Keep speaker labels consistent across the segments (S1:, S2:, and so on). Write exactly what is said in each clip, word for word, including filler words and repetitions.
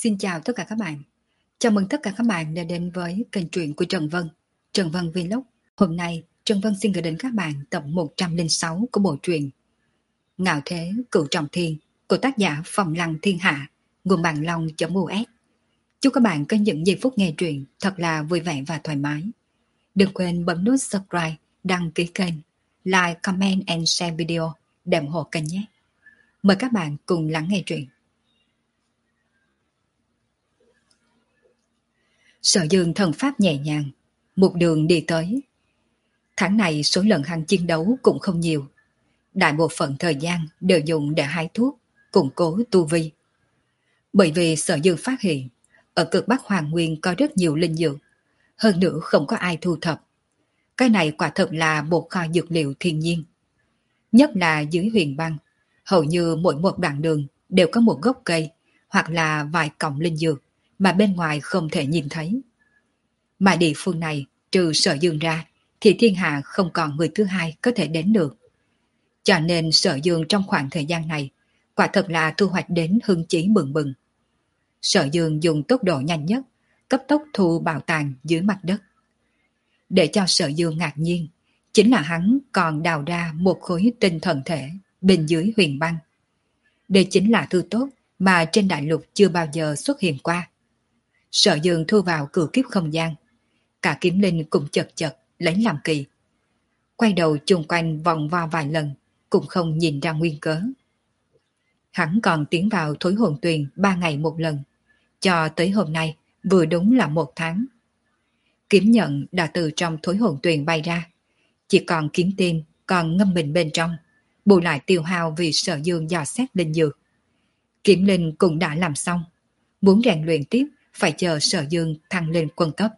S1: Xin chào tất cả các bạn. Chào mừng tất cả các bạn đã đến với kênh truyện của Trần Vân, Trần Vân Vlog. Hôm nay, Trần Vân xin gửi đến các bạn tập một trăm lẻ sáu của bộ truyện Ngạo Thế Cửu Trọng Thiên của tác giả Phong Lăng Thiên Hạ, nguồn bản long.us. Chúc các bạn có những giây phút nghe truyện thật là vui vẻ và thoải mái. Đừng quên bấm nút subscribe, đăng ký kênh, like, comment and share video để ủng hộ kênh nhé. Mời các bạn cùng lắng nghe truyện. Sở Dương thần pháp nhẹ nhàng, một đường đi tới. Tháng này số lần hắn chiến đấu cũng không nhiều. Đại bộ phận thời gian đều dùng để hái thuốc, củng cố tu vi. Bởi vì Sở Dương phát hiện, ở cực Bắc Hoàng Nguyên có rất nhiều linh dược, hơn nữa không có ai thu thập. Cái này quả thật là một kho dược liệu thiên nhiên. Nhất là dưới huyền băng, hầu như mỗi một đoạn đường đều có một gốc cây hoặc là vài cọng linh dược mà bên ngoài không thể nhìn thấy. Mà địa phương này, trừ Sở Dương ra, thì thiên hạ không còn người thứ hai có thể đến được. Cho nên Sở Dương trong khoảng thời gian này, quả thật là thu hoạch đến hưng chí bừng bừng. Sở Dương dùng tốc độ nhanh nhất, cấp tốc thu bảo tàng dưới mặt đất. Để cho Sở Dương ngạc nhiên, chính là hắn còn đào ra một khối tinh thần thể bên dưới huyền băng. Đây chính là thứ tốt mà trên đại lục chưa bao giờ xuất hiện qua. Sở Dương thu vào cửu kiếp không gian. Cả kiếm linh cũng chật chật lấy làm kỳ. Quay đầu chung quanh vòng vo vài lần, cũng không nhìn ra nguyên cớ. Hắn còn tiến vào thối hồn tuyền ba ngày một lần. Cho tới hôm nay vừa đúng là một tháng. Kiếm nhận đã từ trong thối hồn tuyền bay ra. Chỉ còn kiếm tim còn ngâm mình bên trong, bù lại tiêu hao vì Sở Dương dò xét linh dược. Kiếm linh cũng đã làm xong. Muốn rèn luyện tiếp phải chờ Sở Dương thăng lên quân cấp.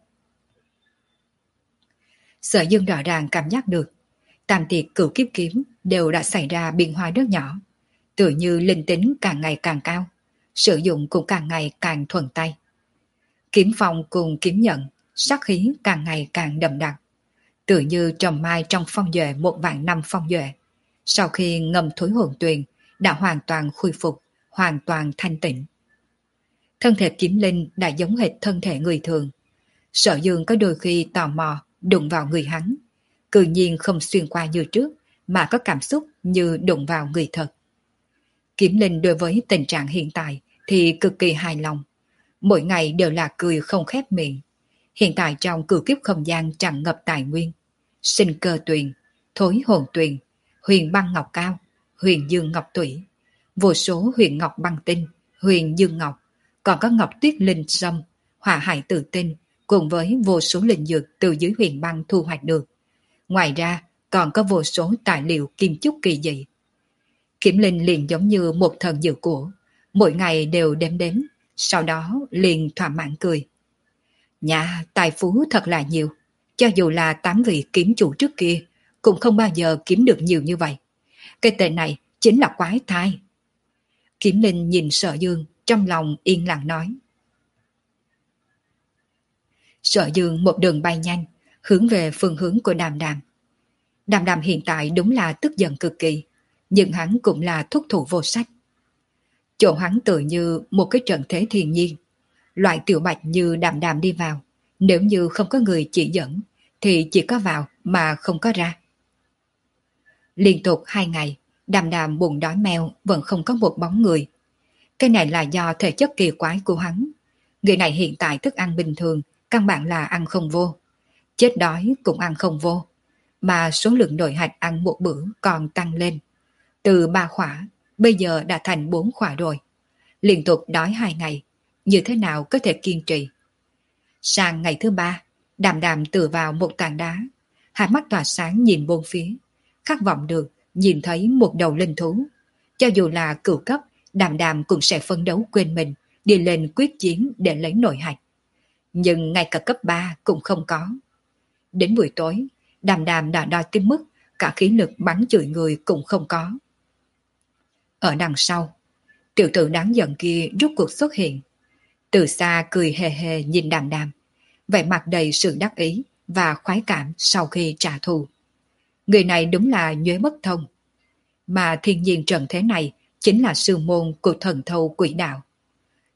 S1: Sở Dương rõ ràng cảm giác được tam tiệt cửu kiếp kiếm đều đã xảy ra biến hóa rất nhỏ, tự như linh tính càng ngày càng cao, sử dụng cũng càng ngày càng thuần tay. Kiếm phong cùng kiếm nhận, sắc khí càng ngày càng đậm đặc, tự như trồng mai trong phong duệ một vạn năm phong duệ, sau khi ngâm thối hồn tuyền đã hoàn toàn khôi phục, hoàn toàn thanh tịnh. Thân thể kiếm linh đã giống hệt thân thể người thường. Sở Dương có đôi khi tò mò đụng vào người hắn, cự nhiên không xuyên qua như trước, mà có cảm xúc như đụng vào người thật. Kiếm linh đối với tình trạng hiện tại thì cực kỳ hài lòng, mỗi ngày đều là cười không khép miệng. Hiện tại trong cửu kiếp không gian tràn ngập tài nguyên, sinh cơ tuyền, thối hồn tuyền, huyền băng ngọc cao, huyền dương ngọc thủy, vô số huyền ngọc băng tinh, huyền dương ngọc, còn có ngọc tuyết linh sâm, hỏa hải tử tinh, cùng với vô số linh dược từ dưới huyền băng thu hoạch được. Ngoài ra còn có vô số tài liệu kim chúc kỳ dị. Kiếm linh liền giống như một thần dược của, mỗi ngày đều đếm đếm, sau đó liền thỏa mãn cười. Nhà tài phú thật là nhiều, cho dù là tám vị kiếm chủ trước kia cũng không bao giờ kiếm được nhiều như vậy. Cái tên này chính là quái thai. Kiếm linh nhìn Sở Dương, trong lòng yên lặng nói. Sở Dương một đường bay nhanh, hướng về phương hướng của Đàm Đàm. Đàm Đàm hiện tại đúng là tức giận cực kỳ, nhưng hắn cũng là thúc thủ vô sách. Chỗ hắn tự như một cái trận thế thiên nhiên. Loại tiểu bạch như Đàm Đàm đi vào, nếu như không có người chỉ dẫn, thì chỉ có vào mà không có ra. Liên tục hai ngày, Đàm Đàm bụng đói meo vẫn không có một bóng người. Cái này là do thể chất kỳ quái của hắn. Người này hiện tại thức ăn bình thường, căn bản là ăn không vô. Chết đói cũng ăn không vô. Mà số lượng nội hạch ăn một bữa còn tăng lên. Từ ba khỏa, bây giờ đã thành bốn khỏa rồi. Liên tục đói hai ngày, như thế nào có thể kiên trì. Sang ngày thứ ba, Đàm Đàm tựa vào một tảng đá, hai mắt tỏa sáng nhìn bốn phía, khát vọng được nhìn thấy một đầu linh thú. Cho dù là cửu cấp, Đàm Đàm cũng sẽ phấn đấu quên mình, đi lên quyết chiến để lấy nội hạch. Nhưng ngay cả cấp ba cũng không có. Đến buổi tối, Đàm Đàm đã đòi tới mức cả khí lực bắn chửi người cũng không có. Ở đằng sau, tiểu tử đáng giận kia rút cuộc xuất hiện. Từ xa cười hề hề nhìn Đàm Đàm, vẻ mặt đầy sự đắc ý và khoái cảm sau khi trả thù. Người này đúng là nhuế bất thông. Mà thiên nhiên trận thế này chính là sư môn của thần thâu quỷ đạo.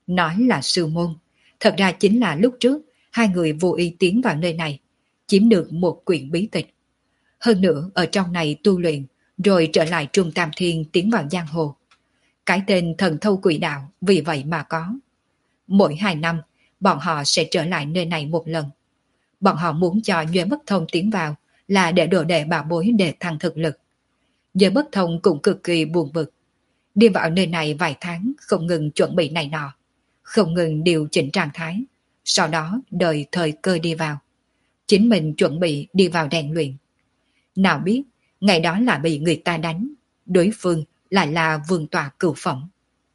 S1: Nói là sư môn, thật ra chính là lúc trước hai người vô ý tiến vào nơi này, chiếm được một quyển bí tịch. Hơn nữa ở trong này tu luyện, rồi trở lại Trung Tam Thiên tiến vào giang hồ. Cái tên thần thâu quỷ đạo vì vậy mà có. Mỗi hai năm, bọn họ sẽ trở lại nơi này một lần. Bọn họ muốn cho Nhuệ Bất Thông tiến vào là để đổ đệ bảo bối để thăng thực lực. Nhuệ Bất Thông cũng cực kỳ buồn bực. Đi vào nơi này vài tháng không ngừng chuẩn bị này nọ, không ngừng điều chỉnh trạng thái, sau đó đợi thời cơ đi vào. Chính mình chuẩn bị đi vào rèn luyện. Nào biết, ngày đó là bị người ta đánh, đối phương lại là vương tọa cửu phẩm.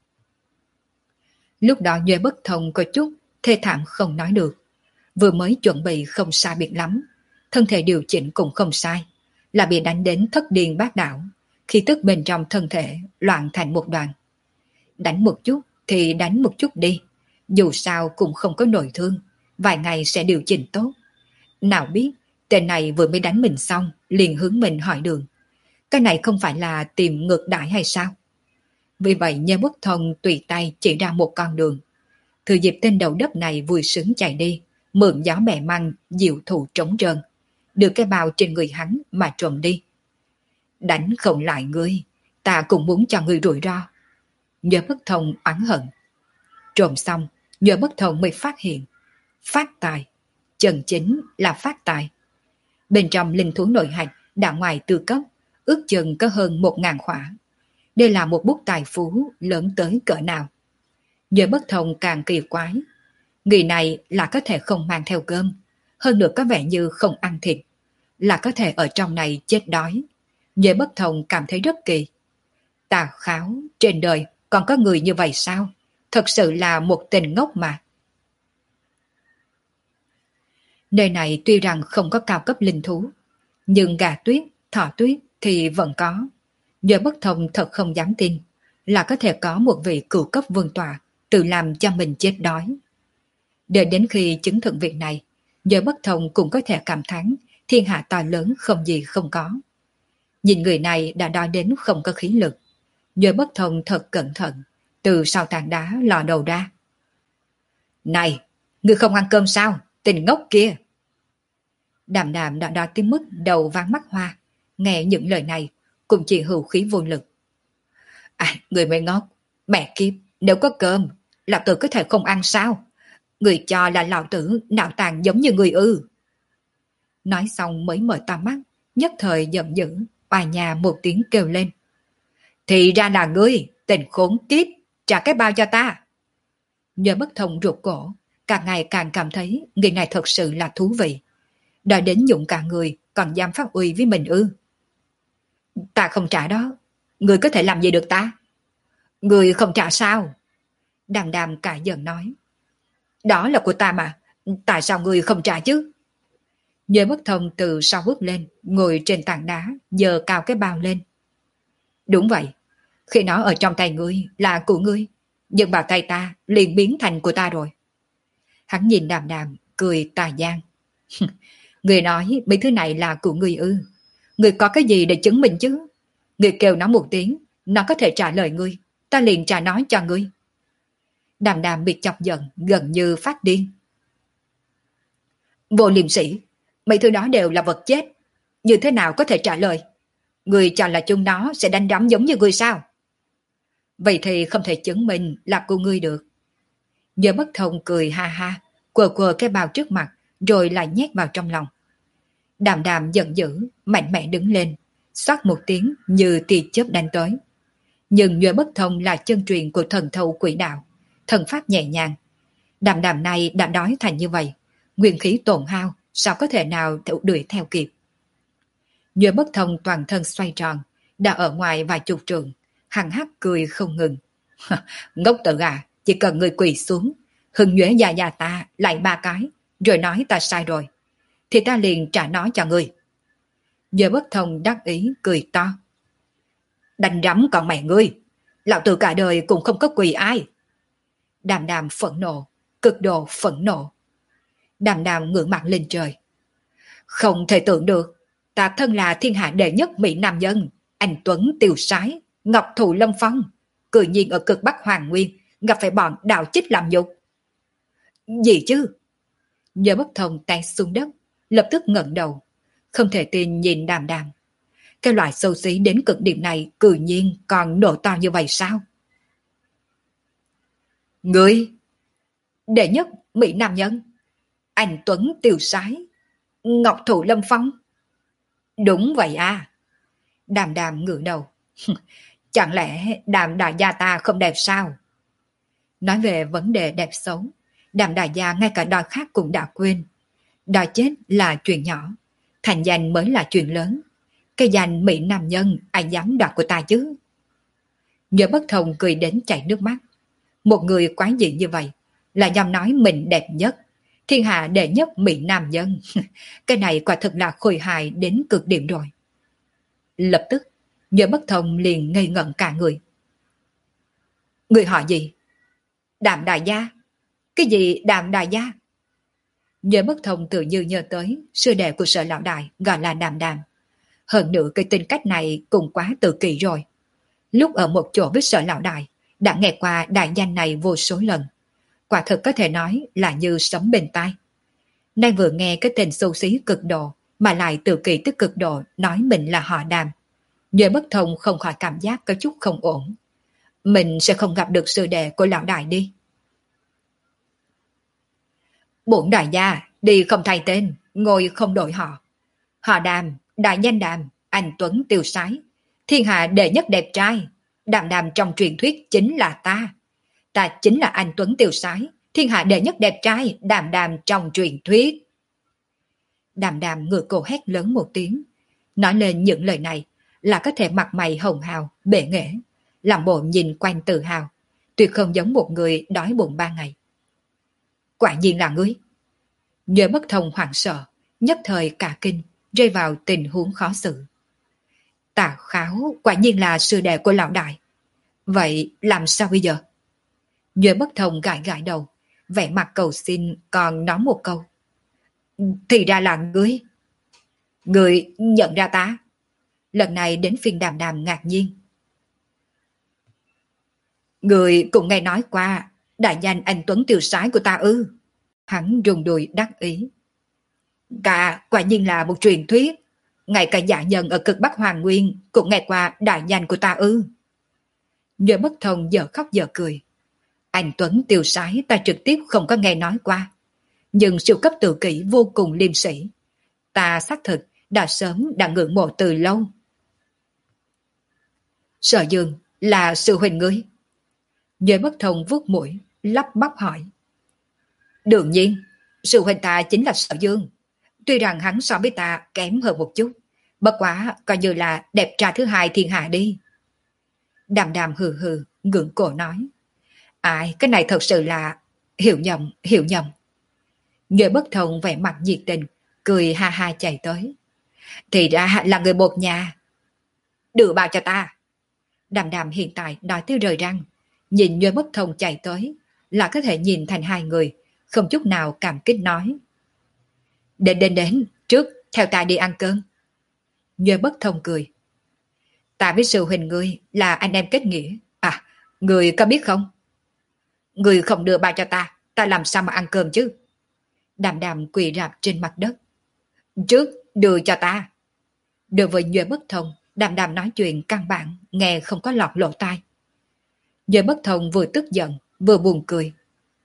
S1: Lúc đó Nhuệ Bất Thông có chút thê thảm không nói được. Vừa mới chuẩn bị không sai biệt lắm, thân thể điều chỉnh cũng không sai, là bị đánh đến thất điên bát đảo, khi tức bên trong thân thể loạn thành một đoàn. Đánh một chút thì đánh một chút đi, dù sao cũng không có nội thương, vài ngày sẽ điều chỉnh tốt. Nào biết, tên này vừa mới đánh mình xong, liền hướng mình hỏi đường. Cái này không phải là tìm ngược đãi hay sao? Vì vậy Nhuệ Bất Thông tùy tay chỉ ra một con đường. Thừa dịp tên đầu đất này vui sướng chạy đi, mượn gió bẻ măng, diệu thủ trống trơn, đưa cái bao trên người hắn mà trộm đi. Đánh không lại ngươi, ta cũng muốn cho ngươi rủi ro. Nhuệ Bất Thông oán hận. Trộm xong, Nhuệ Bất Thông mới phát hiện. Phát tài, chân chính là phát tài. Bên trong linh thú nội hạch đã ngoài tư cấp, ước chừng có hơn một ngàn khỏa. Đây là một bút tài phú lớn tới cỡ nào. Nhuệ Bất Thông càng kỳ quái. Người này là có thể không mang theo cơm, hơn nữa có vẻ như không ăn thịt, là có thể ở trong này chết đói. Nhuệ Bất Thông cảm thấy rất kỳ. Tà kháo, trên đời còn có người như vậy sao? Thật sự là một tình ngốc mà. Nơi này tuy rằng không có cao cấp linh thú, nhưng gà tuyết, thỏ tuyết thì vẫn có. Nhuệ Bất Thông thật không dám tin là có thể có một vị cửu cấp vương tọa tự làm cho mình chết đói. Đợi đến khi chứng thực việc này, Nhuệ Bất Thông cũng có thể cảm thán thiên hạ to lớn không gì không có. Nhìn người này đã đói đến không có khí lực. Nhuệ Bất Thông thật cẩn thận, từ sau tảng đá lò đầu ra. Này, ngươi không ăn cơm sao? Tình ngốc kia! Đàm Đàm đã đói tới mức đầu váng mắt hoa, nghe những lời này cũng chỉ hữu khí vô lực. À, người mới ngốc, mẹ kiếp, nếu có cơm, lão tử có thể không ăn sao? Người cho là lão tử não tàn giống như người ư. Nói xong mới mở to mắt, nhất thời giận dữ, oà nhà một tiếng kêu lên. Thì ra là ngươi, tình khốn kiếp, trả cái bao cho ta. Nhuệ Bất Thông ruột cổ, càng ngày càng cảm thấy người này thật sự là thú vị. Đòi đến dụng cả người, còn dám phát uy với mình ư. Ta không trả đó, ngươi có thể làm gì được ta? Ngươi không trả sao? Đàm Đàm cả giận nói. Đó là của ta mà, tại sao ngươi không trả chứ? Nhuệ Bất Thông từ sau bước lên, ngồi trên tảng đá, giơ cao cái bao lên. Đúng vậy, khi nó ở trong tay ngươi là của ngươi, nhưng vào tay ta liền biến thành của ta rồi. Hắn nhìn Đàm Đàm, cười tà gian. Người nói mấy thứ này là của ngươi ư? Ngươi có cái gì để chứng minh chứ? Ngươi kêu nó một tiếng, nó có thể trả lời ngươi, ta liền trả nó cho ngươi. Đàm Đàm bị chọc giận, gần như phát điên. Vô liêm sĩ, mấy thứ đó đều là vật chết, như thế nào có thể trả lời? Ngươi cho là chúng nó sẽ đánh đấm giống như ngươi sao? Vậy thì không thể chứng minh là của ngươi được. Nhuệ Bất Thông cười ha ha, quờ quờ cái bao trước mặt, rồi lại nhét vào trong lòng. Đàm Đàm giận dữ, mạnh mẽ đứng lên, xoát một tiếng như tia chớp đánh tới. Nhưng Nhuệ Bất Thông là chân truyền của thần thâu quỷ đạo, thần pháp nhẹ nhàng. Đàm Đàm này đã đói thành như vậy, nguyên khí tổn hao, sao có thể nào đuổi theo kịp? Nhuệ Bất Thông toàn thân xoay tròn, đã ở ngoài vài chục trượng, hằng hắc cười không ngừng. Ngốc tự à, chỉ cần người quỳ xuống, hưng nhuế già già ta lại ba cái, rồi nói ta sai rồi, thì ta liền trả nó cho người. Nhuệ Bất Thông đắc ý cười to. Đánh rắm còn mẹ ngươi, lão tử cả đời cũng không có quỳ ai. Đàm Đàm phẫn nộ, cực độ phẫn nộ. Đàm Đàm ngửa mặt lên trời. Không thể tưởng được, ta thân là thiên hạ đệ nhất mỹ nam nhân, anh Tuấn tiêu sái, ngọc thụ lâm phong, cự nhiên ở cực Bắc Hoàng Nguyên gặp phải bọn đạo chích làm nhục. Gì chứ? Nhớ bất thông té xuống đất, lập tức ngẩng đầu, không thể tin nhìn Đàm Đàm. Cái loại xấu xí đến cực điểm này cự nhiên còn nổ to như vậy sao? Ngươi, đệ nhất Mỹ nam nhân, anh Tuấn Tiêu Sái, Ngọc Thụ Lâm Phong. Đúng vậy à. Đàm Đàm ngửa đầu. Chẳng lẽ Đàm đại gia ta không đẹp sao? Nói về vấn đề đẹp xấu, Đàm đại gia ngay cả đòi khác cũng đã quên. Đòi chết là chuyện nhỏ, thành danh mới là chuyện lớn. Cái danh Mỹ nam nhân ai dám đoạt của ta chứ? Nhớ bất thông cười đến chảy nước mắt. Một người quái dị như vậy là dám nói mình đẹp nhất, thiên hạ đệ nhất Mỹ nam nhân. Cái này quả thực là khôi hài đến cực điểm rồi. Lập tức Nhớ bất thông liền ngây ngẩn cả người. Người họ gì? Đàm đại gia? Cái gì Đàm đại gia? Nhớ bất thông tự như nhớ tới sư đệ của Sở lão đại gọi là Đàm Đàm. Hơn nữa cái tính cách này cũng quá tự kỳ rồi. Lúc ở một chỗ với Sở lão đại đã nghe qua đại danh này vô số lần. Quả thực có thể nói là như sấm bên tai. Nay vừa nghe cái tên xấu xí cực độ mà lại tự kỳ tức cực độ nói mình là họ Đàm. Nhớ bất thông không khỏi cảm giác có chút không ổn. Mình sẽ không gặp được sư đệ của lão đại đi. Bổn đại gia đi không thay tên, ngồi không đổi họ. Họ Đàm, đại danh Đàm, anh Tuấn Tiêu Sái, thiên hạ đệ nhất đẹp trai. Đàm Đàm trong truyền thuyết chính là ta. Ta chính là anh Tuấn Tiêu Sái, thiên hạ đệ nhất đẹp trai. Đàm Đàm trong truyền thuyết. Đàm Đàm ngửa cổ hét lớn một tiếng. Nói lên những lời này là có thể mặt mày hồng hào, bệ nghệ, làm bộ nhìn quanh tự hào, tuyệt không giống một người đói bụng ba ngày. Quả nhiên là ngươi. Nhớ bất thông hoảng sợ, nhất thời cả kinh, rơi vào tình huống khó xử. Tà Kháo quả nhiên là sư đệ của lão đại. Vậy làm sao bây giờ? Nhớ bất thông gãi gãi đầu, vẻ mặt cầu xin còn nói một câu. Thì ra là ngươi. Ngươi nhận ra ta. Lần này đến phiên Đàm Đàm ngạc nhiên. Ngươi cũng nghe nói qua đại danh anh Tuấn Tiêu Sái của ta ư? Hắn rùng đùi đắc ý. Cả quả nhiên là một truyền thuyết. Ngay cả dạ nhân ở cực Bắc Hoàng Nguyên cũng nghe qua đại danh của ta ư? Nhớ bất thông giờ khóc giờ cười. Anh Tuấn Tiêu Sái ta trực tiếp không có nghe nói qua. Nhưng siêu cấp tự kỷ vô cùng liêm sĩ. Ta xác thực đã sớm đã ngưỡng mộ từ lâu. Sở Dương là sư huynh ngươi. Nhớ bất thông vuốt mũi, lắp bắp hỏi. Đương nhiên, sư huynh ta chính là Sở Dương. Tuy rằng hắn so với ta kém hơn một chút, bất quá coi như là đẹp trai thứ hai thiên hạ đi. Đàm Đàm hừ hừ, ngưỡng cổ nói. Ai, cái này thật sự là hiểu nhầm, hiểu nhầm. Nhớ bất thông vẻ mặt nhiệt tình, cười ha ha chạy tới. Thì ra là người một nhà. Đưa bao cho ta. Đàm Đàm hiện tại nói tới rời răng, nhìn Nhớ bất thông chạy tới, là có thể nhìn thành hai người, không chút nào cảm kích nói. Đến đến đến, trước theo ta đi ăn cơm. Nhớ bất thông cười. Ta với sư huynh ngươi là anh em kết nghĩa. À, ngươi có biết không? Ngươi không đưa bao cho ta, ta làm sao mà ăn cơm chứ? Đàm Đàm quỳ rạp trên mặt đất. Trước đưa cho ta. Đối với Nhớ bất thông, Đàm Đàm nói chuyện căn bản nghe không có lọt lỗ tai. Nhớ bất thông vừa tức giận vừa buồn cười.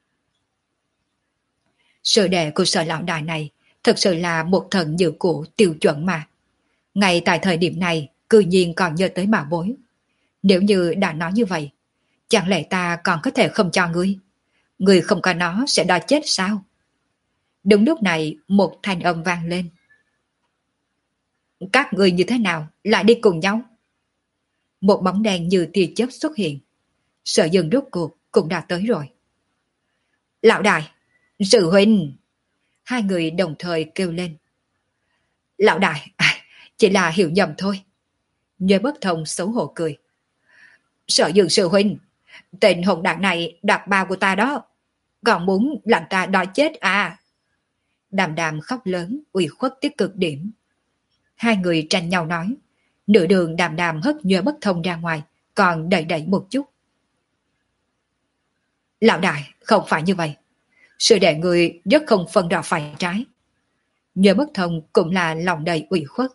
S1: Sư đệ của Sở lão đại này thật sự là một thần dữ cụ tiêu chuẩn mà. Ngay tại thời điểm này cư nhiên còn nhớ tới bảo bối. Nếu như đã nói như vậy, chẳng lẽ ta còn có thể không cho ngươi? Ngươi không có nó sẽ đòi chết sao? Đúng lúc này một thanh âm vang lên. Các ngươi như thế nào lại đi cùng nhau? Một bóng đèn như tia chớp xuất hiện. Sở Dương rốt cuộc cũng đã tới rồi. Lão đại, sư huynh. Hai người đồng thời kêu lên. Lão đại, à, chỉ là hiểu nhầm thôi. Nhớ bất thông xấu hổ cười. Sở Dương sư huynh, tên hồn đạn này đoạt bao của ta đó. Còn muốn làm ta đòi chết à? Đàm Đàm khóc lớn, ủy khuất tới cực điểm. Hai người tranh nhau nói. Nửa đường Đàm Đàm hất Nhớ bất thông ra ngoài, còn đẩy đẩy một chút. Lão đại, không phải như vậy. Sư đệ người rất không phân rõ phải trái. Nhớ bất thông cũng là lòng đầy ủy khuất.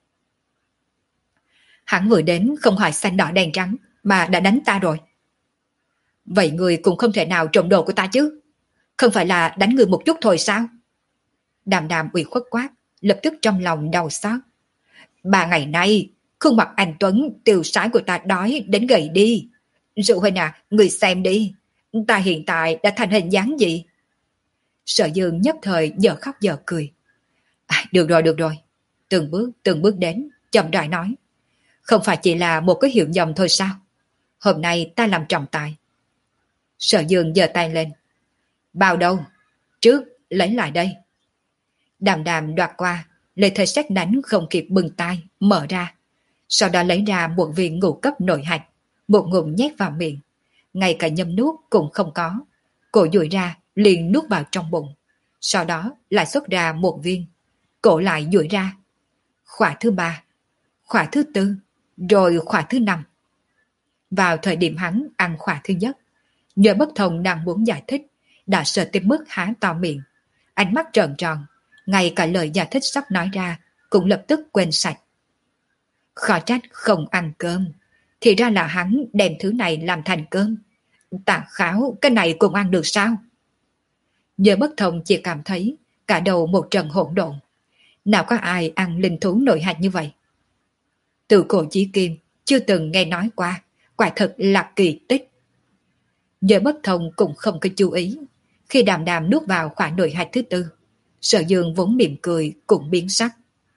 S1: Hắn vừa đến không hỏi xanh đỏ đen trắng mà đã đánh ta rồi. Vậy người cũng không thể nào trộm đồ của ta chứ? Không phải là đánh người một chút thôi sao? Đàm đàm ủy khuất quát, lập tức trong lòng đau xót. Ba ngày nay, khuôn mặt anh Tuấn tiêu sái của ta đói đến gầy đi. Dụ huynh à, người xem đi. Ta hiện tại đã thành hình dáng gì? Sở Dương nhất thời giờ khóc giờ cười. À, được rồi, được rồi. Từng bước, từng bước đến, chậm rãi nói. Không phải chỉ là một cái hiểu nhầm thôi sao? Hôm nay ta làm trọng tài. Sở Dương giơ tay lên. Bao đâu? Trước, lấy lại đây. Đàm đàm đoạt qua, lấy thời xét đánh không kịp bừng tay, mở ra. Sau đó lấy ra một viên ngũ cấp nội hạch, một ngụm nhét vào miệng. Ngay cả nhâm nuốt cũng không có. Cổ duỗi ra, liền nuốt vào trong bụng. Sau đó lại xuất ra một viên. Cổ lại duỗi ra. Khóa thứ ba, khóa thứ tư, rồi khóa thứ năm. Vào thời điểm hắn ăn khóa thứ nhất, Nhớ bất thông đang muốn giải thích, đã sợ tới mức há to miệng. Ánh mắt trợn tròn, ngay cả lời giải thích sắp nói ra cũng lập tức quên sạch. Khó trách không ăn cơm, thì ra là hắn đem thứ này làm thành cơm. Tạ Kháo, cái này cũng ăn được sao? Nhớ bất thông chỉ cảm thấy cả đầu một trận hỗn độn. Nào có ai ăn linh thú nội hạch như vậy? Từ cổ chí kim chưa từng nghe nói qua, quả thật là kỳ tích. Nhớ bất thông cũng không có chú ý. Khi đàm đàm nuốt vào khỏa nội hạch thứ tư, Sở Dương vốn mỉm cười cũng biến sắc.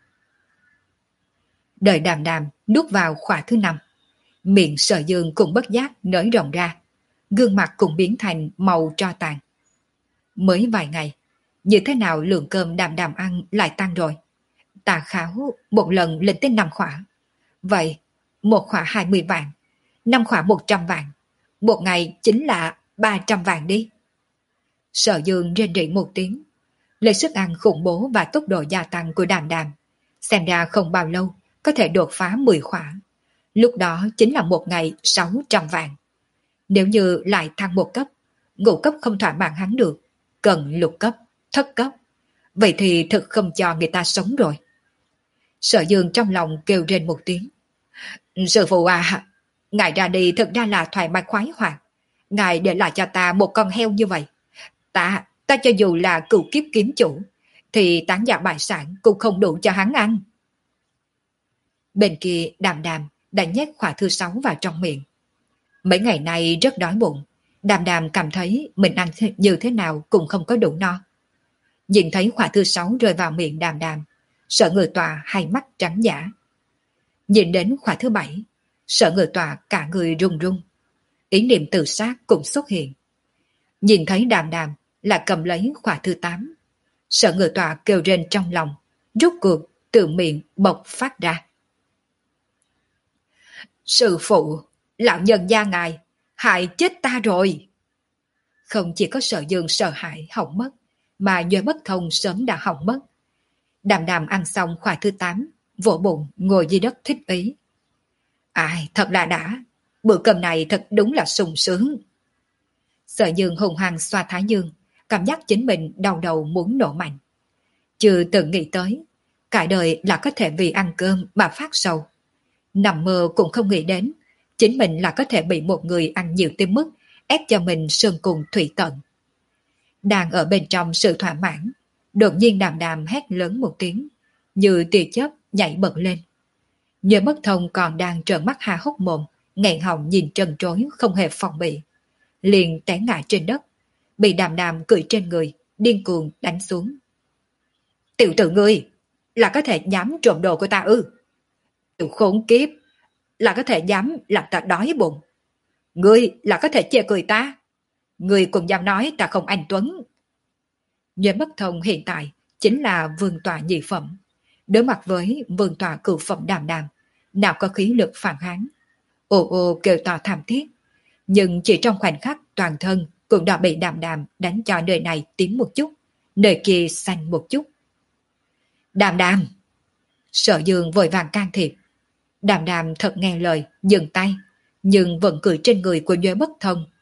S1: Đợi đàm đàm nuốt vào khỏa thứ năm, miệng Sở Dương cũng bất giác nới rộng ra, gương mặt cũng biến thành màu tro tàn. Mới vài ngày, như thế nào lượng cơm đàm đàm ăn lại tăng rồi? Tà Kháo một lần lên tới năm khỏa. Vậy, một khỏa hai mươi vạn, năm khỏa một trăm vạn, một ngày chính là ba trăm vạn đi. Sở Dương rên rỉ một tiếng, lấy sức ăn khủng bố và tốc độ gia tăng của đàm đàm, xem ra không bao lâu có thể đột phá mười khỏa. Lúc đó chính là một ngày sáu trăm vạn. Nếu như lại thăng một cấp, ngũ cấp không thỏa mãn hắn được, cần lục cấp, thất cấp, vậy thì thực không cho người ta sống rồi. Sở Dương trong lòng kêu rên một tiếng. Sư phụ à, ngài ra đi thực ra là thoải mái khoái hoạt. Ngài để lại cho ta một con heo như vậy. Ta, ta cho dù là cựu kiếp kiếm chủ, thì tán gia bại sản cũng không đủ cho hắn ăn. Bên kia đàm đàm đã nhét khỏa thứ sáu vào trong miệng. Mấy ngày nay rất đói bụng, đàm đàm cảm thấy mình ăn như thế nào cũng không có đủ no. Nhìn thấy khỏa thứ sáu rơi vào miệng đàm đàm, Sở Người Tòa hai mắt trắng dã. Nhìn đến khỏa thứ bảy, Sở Người Tòa cả người run run. Ý niệm tự sát cũng xuất hiện. Nhìn thấy đàm đàm là cầm lấy khỏa thứ tám. Sở Người Tòa kêu rên trong lòng, rút cuộc từ miệng bộc phát ra. Sư phụ, lão nhân gia ngài, hại chết ta rồi. Không chỉ có Sở Dương sợ hãi hỏng mất, mà Duy Bất Thông sớm đã hỏng mất. Đàm đàm ăn xong khóa thứ tám, vỗ bụng ngồi dưới đất thích ý. Ai, thật là đã, bữa cơm này thật đúng là sung sướng. Sở Dương hùng hăng xoa thái dương, cảm giác chính mình đau đầu muốn nổ mạnh. Chưa từng nghĩ tới, cả đời là có thể vì ăn cơm mà phát sầu. Nằm mơ cũng không nghĩ đến, chính mình là có thể bị một người ăn nhiều tới mức ép cho mình sơn cùng thủy tận. Đang ở bên trong sự thỏa mãn, đột nhiên đàm đàm hét lớn một tiếng, như tia chớp nhảy bật lên. Nhớ Bất Thông còn đang trợn mắt há hốc mồm, nghẹn họng nhìn trần trối không hề phòng bị, liền té ngã trên đất, bị đàm đàm cười trên người, điên cuồng đánh xuống. Tiểu tử ngươi, là có thể dám trộm đồ của ta ư? Tiểu khốn kiếp, là có thể dám làm ta đói bụng. Ngươi là có thể chê cười ta. Ngươi cũng dám nói ta không anh Tuấn. Nhớ Bất Thông hiện tại chính là vương tọa nhị phẩm. Đối mặt với vương tọa cửu phẩm đàm đàm, nào có khí lực phản kháng. Ồ ô kêu to thảm thiết. Nhưng chỉ trong khoảnh khắc toàn thân cũng đã bị đàm đàm đánh cho nơi này tím một chút, nơi kia xanh một chút. Đàm đàm! Sở Dương vội vàng can thiệp. Đàm đàm thật nghe lời, dừng tay, nhưng vẫn cười trên người của Duy Bất Thông,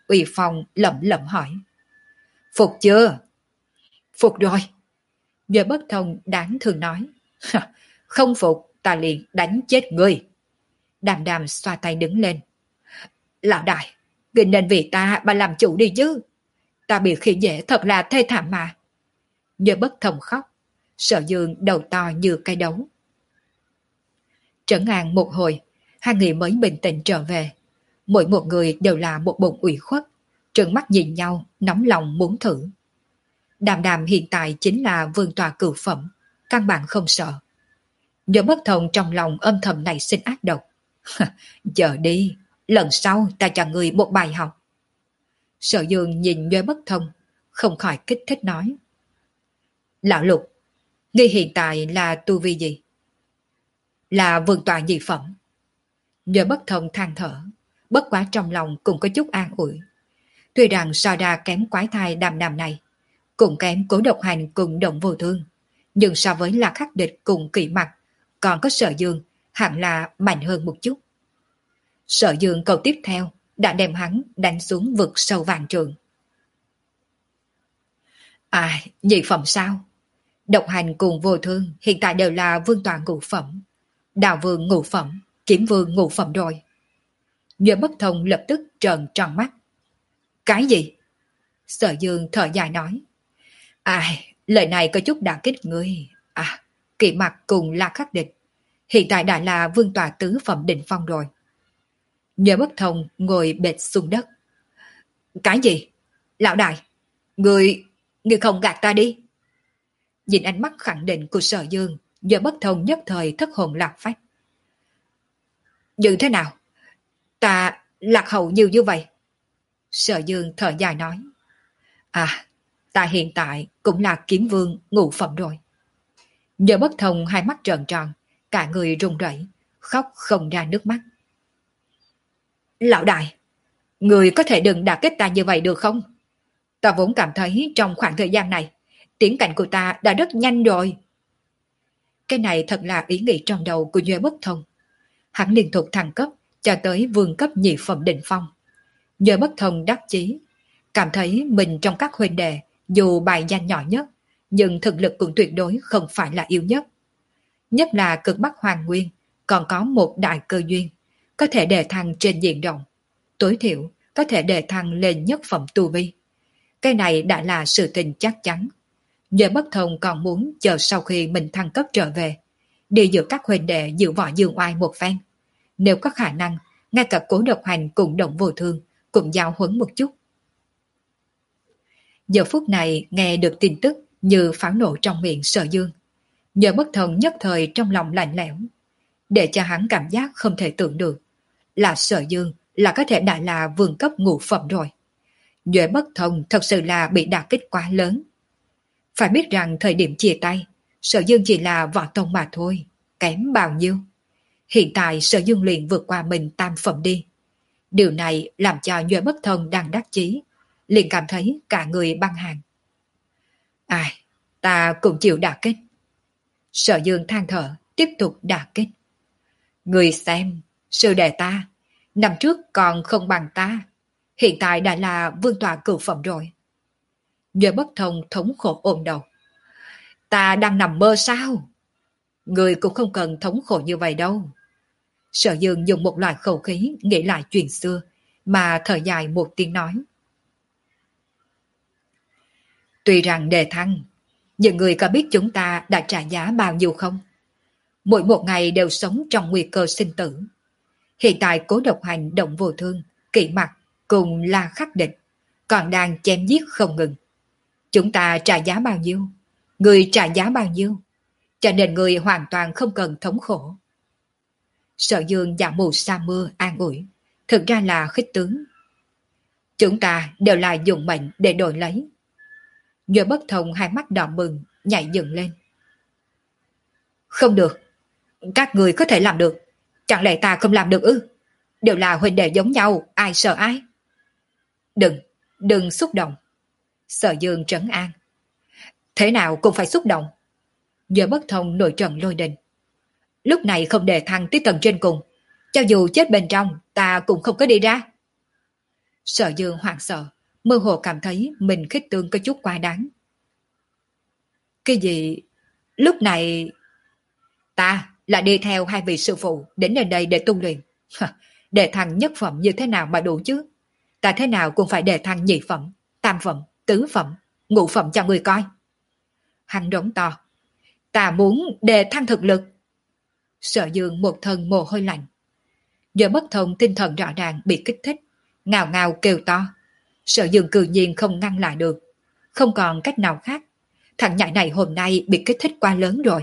S1: uy phong lẩm lẩm hỏi. Phục chưa? Phục rồi. Nhờ bất thông đáng thương nói. Không phục ta liền đánh chết ngươi. Đàm đàm xoa tay đứng lên. Lão đại, ngươi nên vì ta mà làm chủ đi chứ. Ta bị khi dễ thật là thê thảm mà. Nhờ bất thông khóc. Sở Dương đầu to như cây đấu. Trấn an một hồi, hai người mới bình tĩnh trở về. Mỗi một người đều là một bụng ủy khuất, trợn mắt nhìn nhau, nóng lòng muốn thử. Đàm đàm hiện tại chính là vương tòa cửu phẩm, căn bản không sợ. Nhớ bất thông trong lòng âm thầm này sinh ác độc. Chờ đi, lần sau ta cho người một bài học. Sở Dương nhìn Nhuế bất thông, không khỏi kích thích nói. Lão Lục, ngươi hiện tại là tu vi gì? Là vương tòa nhị phẩm. Nhuế bất thông than thở, bất quá trong lòng cũng có chút an ủi. Tuy rằng so đa kém quái thai đàm đàm này, cũng kém Cố Độc Hành cùng Động Vô Thương, nhưng so với Lạc Khắc Địch cùng Kỵ Mặc, còn có Sở Dương hẳn là mạnh hơn một chút. Sở Dương câu tiếp theo đã đem hắn đánh xuống vực sâu vạn trường. À, nhị phẩm sao? Độc Hành cùng Vô Thương hiện tại đều là vương tòa ngũ phẩm, Đào Vương ngũ phẩm, Kiếm Vương ngũ phẩm rồi. Nhuế bất thông lập tức trợn tròn mắt. Cái gì? Sở Dương thở dài nói. Ai, lời này có chút đả kích ngươi. À, Kỵ Mặc cùng La Khắc Địch hiện tại đã là vương tòa tứ phẩm đỉnh phong rồi. Nhuế bất thông ngồi bệt xuống đất. Cái gì? Lão đại, ngươi, ngươi không gạt ta đi. Nhìn ánh mắt khẳng định của Sở Dương, Nhuế bất thông nhất thời thất hồn lạc phách. Như thế nào? Ta lạc hậu nhiều như vậy? Sở Dương thở dài nói. À, ta hiện tại cũng là kiếm vương ngũ phẩm rồi. Nhờ bất thông hai mắt trợn tròn, cả người run rẩy, khóc không ra nước mắt. Lão đại, người có thể đừng đả kích ta như vậy được không? Ta vốn cảm thấy trong khoảng thời gian này, tiến cảnh của ta đã rất nhanh rồi. Cái này thật là ý nghĩ trong đầu của Nhuế bất thông. Hắn liên tục thăng cấp cho tới vương cấp nhị phẩm đỉnh phong. Nhuế bất thông đắc chí, cảm thấy mình trong các huynh đệ dù bài danh nhỏ nhất, nhưng thực lực cũng tuyệt đối không phải là yếu nhất. Nhất là cực bắc hoàng nguyên, còn có một đại cơ duyên, có thể đề thăng trên diện rộng, tối thiểu có thể đề thăng lên nhất phẩm tu vi. Cái này đã là sự tình chắc chắn. Nhuế bất thông còn muốn chờ sau khi mình thăng cấp trở về, đi giữa các huynh đệ dự võ dương oai một phen. Nếu có khả năng, ngay cả Cố Độc Hành cùng Động Vô Thương cũng giao huấn một chút. Giờ phút này nghe được tin tức như pháo nổ trong miệng Sở Dương. Nhờ bất thông nhất thời trong lòng lạnh lẽo, để cho hắn cảm giác không thể tưởng được là Sở Dương là có thể đã là vương cấp ngũ phẩm rồi. Nhuế bất thông thật sự là bị đả kích quá lớn. Phải biết rằng thời điểm chia tay, Sở Dương chỉ là võ tông mà thôi, kém bao nhiêu. Hiện tại Sở Dương liền vượt qua mình tam phẩm đi. Điều này làm cho Nhuế bất thông đang đắc chí, liền cảm thấy cả người băng hàng. Ai, ta cũng chịu đả kích. Sở Dương than thở, tiếp tục đả kích. Người xem, sư đệ ta, năm trước còn không bằng ta, hiện tại đã là vương tọa cửu phẩm rồi. Nhuế bất thông thống khổ ôm đầu. Ta đang nằm mơ sao? Người cũng không cần thống khổ như vậy đâu. Sở Dương dùng một loại khẩu khí nghĩ lại chuyện xưa, mà thở dài một tiếng nói. Tuy rằng đề thăng, nhưng người có biết chúng ta đã trả giá bao nhiêu không? Mỗi một ngày đều sống trong nguy cơ sinh tử. Hiện tại Cố Độc Hành, Động Vô Thương, Kỵ Mặc cùng La Khắc Địch còn đang chém giết không ngừng. Chúng ta trả giá bao nhiêu? Người trả giá bao nhiêu? Cho nên người hoàn toàn không cần thống khổ. Sở Dương giả mù sa mưa an ủi, thực ra là khích tướng. Chúng ta đều là dùng mệnh để đổi lấy. Nhuế bất thông hai mắt đỏ bừng, nhảy dựng lên. Không được, các người có thể làm được, chẳng lẽ ta không làm được ư? Đều là huynh đệ giống nhau, ai sợ ai? Đừng, đừng xúc động. Sở Dương trấn an. Thế nào cũng phải xúc động. Nhuế bất thông nổi trận lôi đình. Lúc này không đề thăng tới tầng trên cùng, cho dù chết bên trong, ta cũng không có đi ra. Sở Dương hoảng sợ, mơ hồ cảm thấy mình khích tướng có chút quá đáng. Cái gì? Lúc này ta là đi theo hai vị sư phụ đến nơi đây để tu luyện. Đề thăng nhất phẩm như thế nào mà đủ chứ? Ta thế nào cũng phải đề thăng nhị phẩm, tam phẩm, tứ phẩm, ngũ phẩm cho người coi. Hắn đống to. Ta muốn đề thăng thực lực. Sở Dương một thân mồ hôi lạnh. Giờ bất thông tinh thần rõ ràng bị kích thích, ngào ngào kêu to. Sở Dương cư nhiên không ngăn lại được. Không còn cách nào khác. Thằng nhãi này hôm nay bị kích thích quá lớn rồi.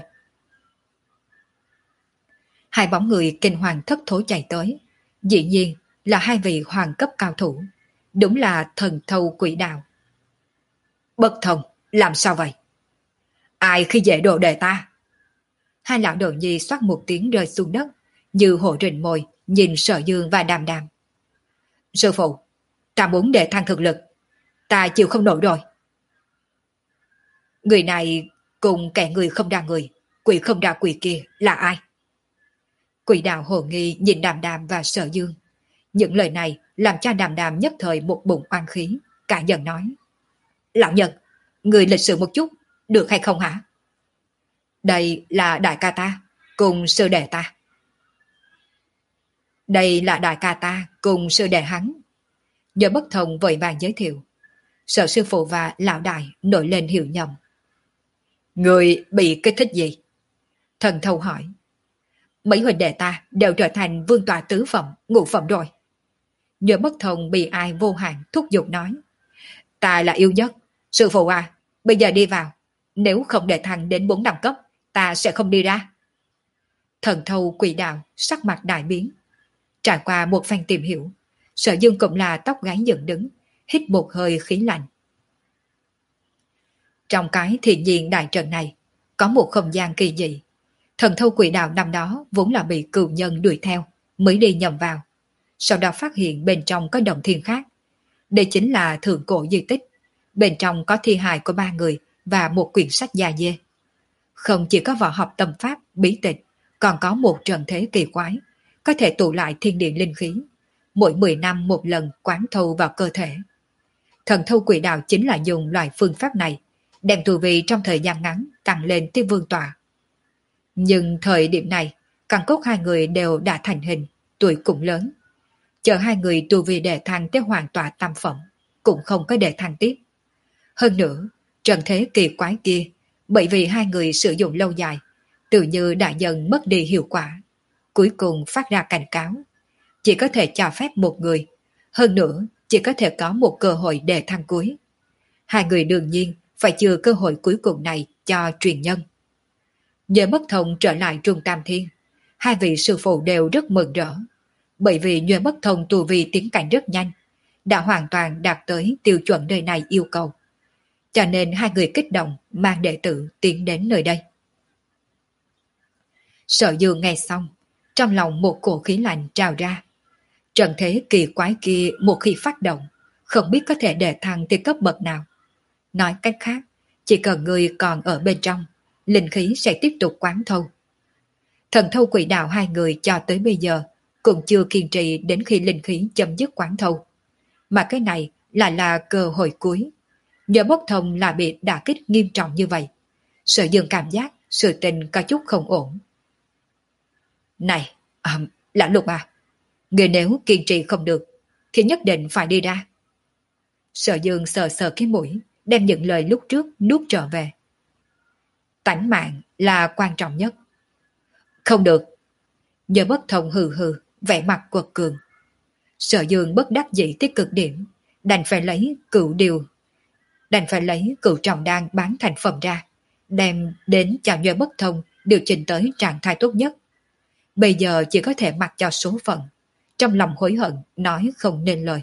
S1: Hai bóng người kinh hoàng thất thố chạy tới. Dĩ nhiên là hai vị hoàng cấp cao thủ. Đúng là thần thâu quỷ đạo. Bất thông, làm sao vậy? Ai khi dễ đồ đề ta? Hai lão đồ nhi xoát một tiếng rơi xuống đất, như hổ rình mồi, nhìn Sở Dương và Đàm Đàm. Sư phụ, ta muốn đề thăng thực lực. Ta chịu không nổi rồi. Người này cùng kẻ người không ra người, quỷ không ra quỷ kia là ai? Quỷ đạo hồ nghi nhìn Đàm Đàm và Sở Dương. Những lời này làm cho Đàm Đàm nhất thời một bụng oan khí, cả giận nói. Lão nhân, người lịch sự một chút, được hay không hả? Đây là đại ca ta, cùng sư đệ ta. Đây là đại ca ta, cùng sư đệ hắn. Nhờ bất thông vội vàng giới thiệu. Sở sư phụ và lão đại nổi lên hiểu nhầm. Người bị kích thích gì? Thần thâu hỏi. Mấy huynh đệ ta đều trở thành vương tọa tứ phẩm, ngũ phẩm rồi. Nhờ bất thông bị ai vô hạn thúc giục nói. Ta là yêu nhất. Sư phụ à, bây giờ đi vào. Nếu không để thăng đến bốn đẳng cấp, ta sẽ không đi ra. Thần thâu quỷ đạo sắc mặt đại biến. Trải qua một phen tìm hiểu, Sở Dương cũng là tóc gáy dựng đứng, hít một hơi khí lạnh. Trong cái thiện nhiên đại trận này, có một không gian kỳ dị. Thần thâu quỷ đạo năm đó vốn là bị cừu nhân đuổi theo, mới đi nhầm vào. Sau đó phát hiện bên trong có đồng thiên khác. Đây chính là thượng cổ di tích. Bên trong có thi hài của ba người và một quyển sách già dê. Không chỉ có võ học tâm pháp, bí tịch, còn có một trận thế kỳ quái, có thể tụ lại thiên địa linh khí. Mỗi mười năm một lần quán thâu vào cơ thể. Thần thâu quỷ đạo chính là dùng loại phương pháp này, đem tu vi trong thời gian ngắn tăng lên tới vương tọa. Nhưng thời điểm này, căn cốt hai người đều đã thành hình, tuổi cũng lớn. Chờ hai người tu vi đề thăng tới hoàn tọa tam phẩm, cũng không có đề thăng tiếp. Hơn nữa, trận thế kỳ quái kia, bởi vì hai người sử dụng lâu dài, tự như đã dần mất đi hiệu quả. Cuối cùng phát ra cảnh cáo. Chỉ có thể cho phép một người, hơn nữa chỉ có thể có một cơ hội đề thăng cuối. Hai người đương nhiên phải chừa cơ hội cuối cùng này cho truyền nhân. Nhờ bất thông trở lại Trung Tam Thiên, hai vị sư phụ đều rất mừng rỡ. Bởi vì nhờ bất thông tu vi tiến cảnh rất nhanh, đã hoàn toàn đạt tới tiêu chuẩn nơi này yêu cầu. Cho nên hai người kích động mang đệ tử tiến đến nơi đây. Sở Dương nghe xong, trong lòng một cổ khí lạnh trào ra. Trận thế kỳ quái kia một khi phát động, không biết có thể đề thăng tới cấp bậc nào. Nói cách khác, chỉ cần người còn ở bên trong, linh khí sẽ tiếp tục quán thâu. Thần thâu quỷ đạo hai người cho tới bây giờ cũng chưa kiên trì đến khi linh khí chấm dứt quán thâu. Mà cái này lại là cơ hội cuối. Nhờ bất thông là bị đả kích nghiêm trọng như vậy. Sở Dương cảm giác sự tình có chút không ổn. Này, à, Lão Lục à, người nếu kiên trì không được thì nhất định phải đi ra. Sở Dương sờ sờ cái mũi, đem những lời lúc trước nuốt trở về. Tánh mạng là quan trọng nhất. Không được. Nhờ bất thông hừ hừ, vẻ mặt quật cường. Sở Dương bất đắc dĩ tới cực điểm, đành phải lấy cửu điều, đành phải lấy cửu trọng đan bán thành phẩm ra, đem đến cho Nhờ bất thông điều chỉnh tới trạng thái tốt nhất. Bây giờ chỉ có thể mặc cho số phận, trong lòng hối hận nói không nên lời.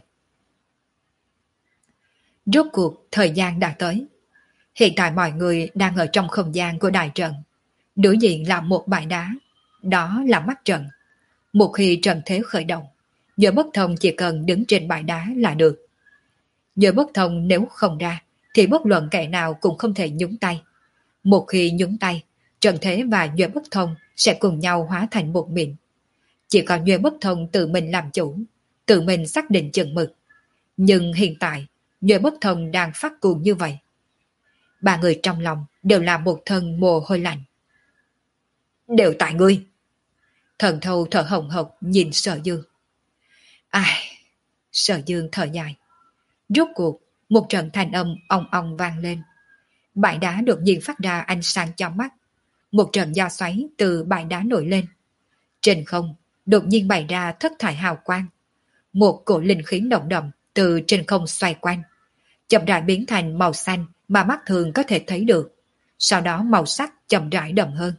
S1: Rốt cuộc thời gian đã tới. Hiện tại mọi người đang ở trong không gian của đại trận. Đối diện là một bãi đá, đó là mắt trận. Một khi trận thế khởi động, Nhờ bất thông chỉ cần đứng trên bãi đá là được. Nhờ bất thông nếu không ra, thì bất luận kẻ nào cũng không thể nhúng tay. Một khi nhúng tay, trận thế và Nhờ bất thông sẽ cùng nhau hóa thành một mịn. Chỉ có Nhờ bất thông tự mình làm chủ, tự mình xác định chừng mực. Nhưng hiện tại, Nhuệ Bất Thông đang phát cuồng như vậy. Ba người trong lòng đều là một thân mồ hôi lạnh. Đều tại ngươi. Thần thâu thở hồng hộc nhìn Sở Dương. Ai... Sở Dương thở dài. Rốt cuộc, một trận thanh âm ong ong vang lên. Bãi đá đột nhiên phát ra ánh sáng chói mắt. Một trận gió xoáy từ bãi đá nổi lên. Trên không, đột nhiên bày ra thất thải hào quang. Một cổ linh khí nồng đậm từ trên không xoay quanh. Chậm rãi biến thành màu xanh mà mắt thường có thể thấy được. Sau đó màu sắc chậm rãi đậm hơn.